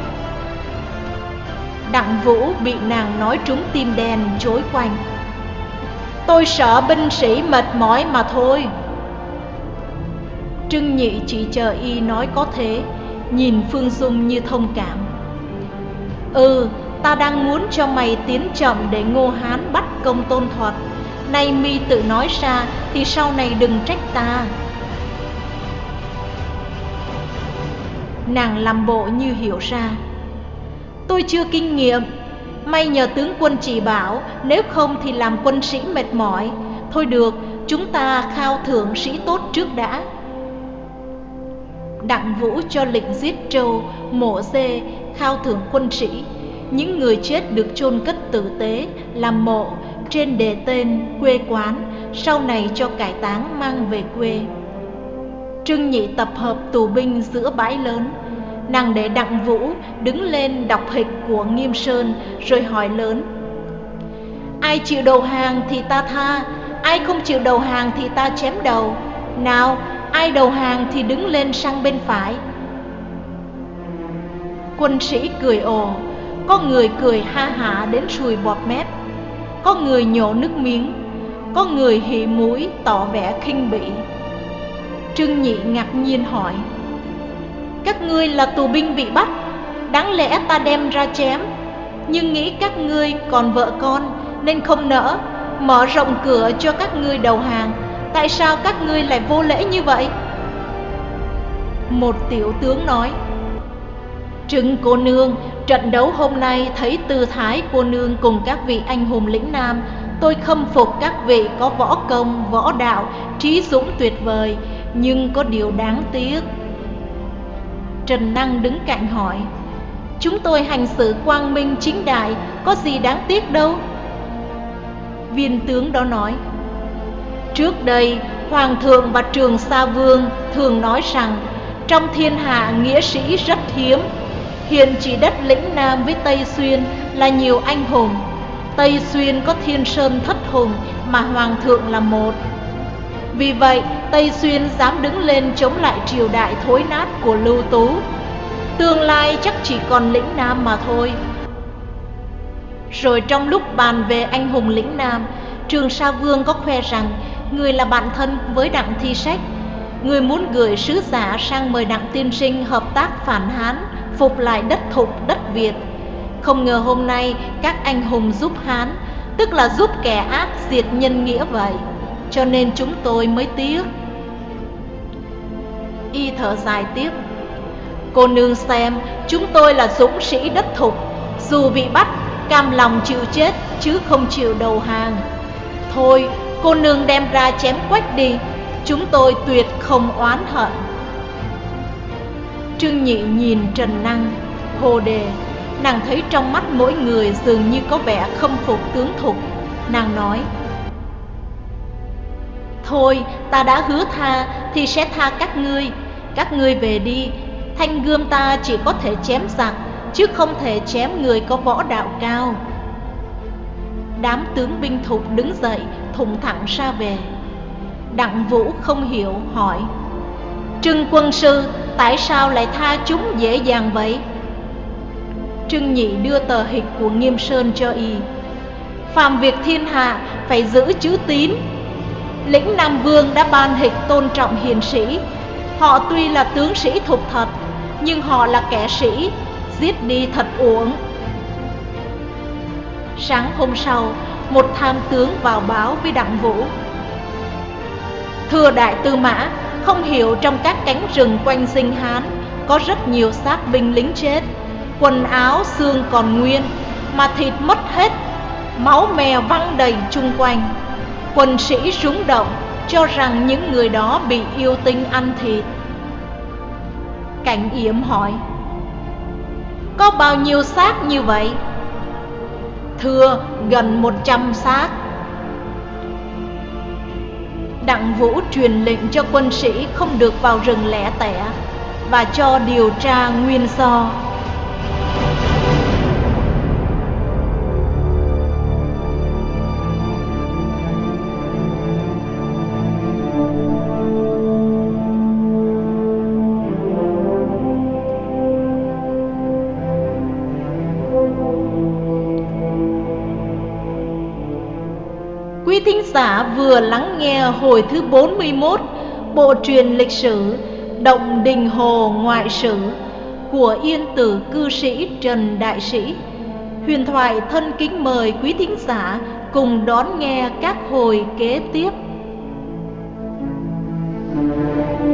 Speaker 1: Đặng Vũ bị nàng nói trúng tim đen, chối quanh: Tôi sợ binh sĩ mệt mỏi mà thôi. Trưng Nhị chỉ chờ y nói có thế, nhìn Phương Dung như thông cảm: Ừ, ta đang muốn cho mày tiến chậm để Ngô Hán bắt Công Tôn Thuật. Nay mi tự nói ra thì sau này đừng trách ta. Nàng làm bộ như hiểu ra: Tôi chưa kinh nghiệm, may nhờ tướng quân chỉ bảo, nếu không thì làm quân sĩ mệt mỏi. Thôi được, chúng ta khao thưởng sĩ tốt trước đã. Đặng Vũ cho lệnh giết trâu, mổ dê, khao thưởng quân sĩ. Những người chết được chôn cất tử tế, làm mộ trên đề tên, quê quán, sau này cho cải táng mang về quê. Trưng Nhị tập hợp tù binh giữa bãi lớn. Nàng để Đặng Vũ đứng lên đọc hịch của Nghiêm Sơn, rồi hỏi lớn: ai chịu đầu hàng thì ta tha, ai không chịu đầu hàng thì ta chém đầu. Nào, ai đầu hàng thì đứng lên sang bên phải. Quân sĩ cười ồ, có người cười ha hả đến sùi bọt mép, có người nhổ nước miếng, có người hỉ mũi tỏ vẻ khinh bỉ. Trưng Nhị ngạc nhiên hỏi: các ngươi là tù binh bị bắt, đáng lẽ ta đem ra chém, nhưng nghĩ các ngươi còn vợ con nên không nỡ, mở rộng cửa cho các ngươi đầu hàng. Tại sao các ngươi lại vô lễ như vậy? Một tiểu tướng nói: Trưng cô nương, trận đấu hôm nay thấy tư thái cô nương cùng các vị anh hùng lĩnh Nam, tôi khâm phục các vị có võ công, võ đạo, trí dũng tuyệt vời, nhưng có điều đáng tiếc. Trần Năng đứng cạnh hỏi: chúng tôi hành xử quang minh chính đại, có gì đáng tiếc đâu? Viên tướng đó nói: trước đây Hoàng thượng và Trường Sa Vương thường nói rằng trong thiên hạ nghĩa sĩ rất hiếm. Hiện chỉ đất lĩnh Nam với Tây Xuyên là nhiều anh hùng. Tây Xuyên có Thiên Sơn thất hùng mà Hoàng thượng là một. Vì vậy Tây Xuyên dám đứng lên chống lại triều đại thối nát của Lưu Tú. Tương lai chắc chỉ còn lĩnh Nam mà thôi. Rồi trong lúc bàn về anh hùng lĩnh Nam, Trường Sa Vương có khoe rằng người là bạn thân với Đặng Thi Sách. Người muốn gửi sứ giả sang mời Đặng tiên sinh hợp tác phản Hán, phục lại đất Thục, đất Việt. Không ngờ hôm nay các anh hùng giúp Hán, tức là giúp kẻ ác diệt nhân nghĩa vậy. Cho nên chúng tôi mới tiếc. Y thở dài tiếp: cô nương xem, chúng tôi là dũng sĩ đất Thục, dù bị bắt cam lòng chịu chết chứ không chịu đầu hàng. Thôi, cô nương đem ra chém quách đi, chúng tôi tuyệt không oán hận. Trương Nhị nhìn Trần Năng, hồ đề. Nàng thấy trong mắt mỗi người dường như có vẻ khâm phục tướng Thục. Nàng nói: thôi, ta đã hứa tha thì sẽ tha các ngươi. Các ngươi về đi. Thanh gươm ta chỉ có thể chém giặc, chứ không thể chém người có võ đạo cao. Đám tướng binh Thục đứng dậy, thùng thẳng ra về. Đặng Vũ không hiểu, hỏi: Trưng quân sư, tại sao lại tha chúng dễ dàng vậy? Trưng Nhị đưa tờ hịch của Nghiêm Sơn cho y: phàm việc thiên hạ phải giữ chữ tín. Lĩnh Nam Vương đã ban hịch tôn trọng hiền sĩ. Họ tuy là tướng sĩ Thục thật, nhưng họ là kẻ sĩ, giết đi thật uổng. Sáng hôm sau, một tham tướng vào báo với Đặng Vũ: thưa đại tư mã, không hiểu trong các cánh rừng quanh Dinh Hán có rất nhiều xác binh lính chết. Quần áo xương còn nguyên, mà thịt mất hết, máu me văng đầy chung quanh. Quân sĩ rúng động, cho rằng những người đó bị yêu tinh ăn thịt. Cảnh Yểm hỏi: có bao nhiêu xác như vậy? Thưa, gần một trăm xác. Đặng Vũ truyền lệnh cho quân sĩ không được vào rừng lẻ tẻ, và cho điều tra nguyên do. Quý thính giả vừa lắng nghe hồi thứ bốn mươi mốt bộ truyền lịch sử Động Đình Hồ Ngoại Sử của Yên Tử cư sĩ Trần Đại Sĩ. Huyền thoại thân kính mời quý thính giả cùng đón nghe các hồi kế tiếp.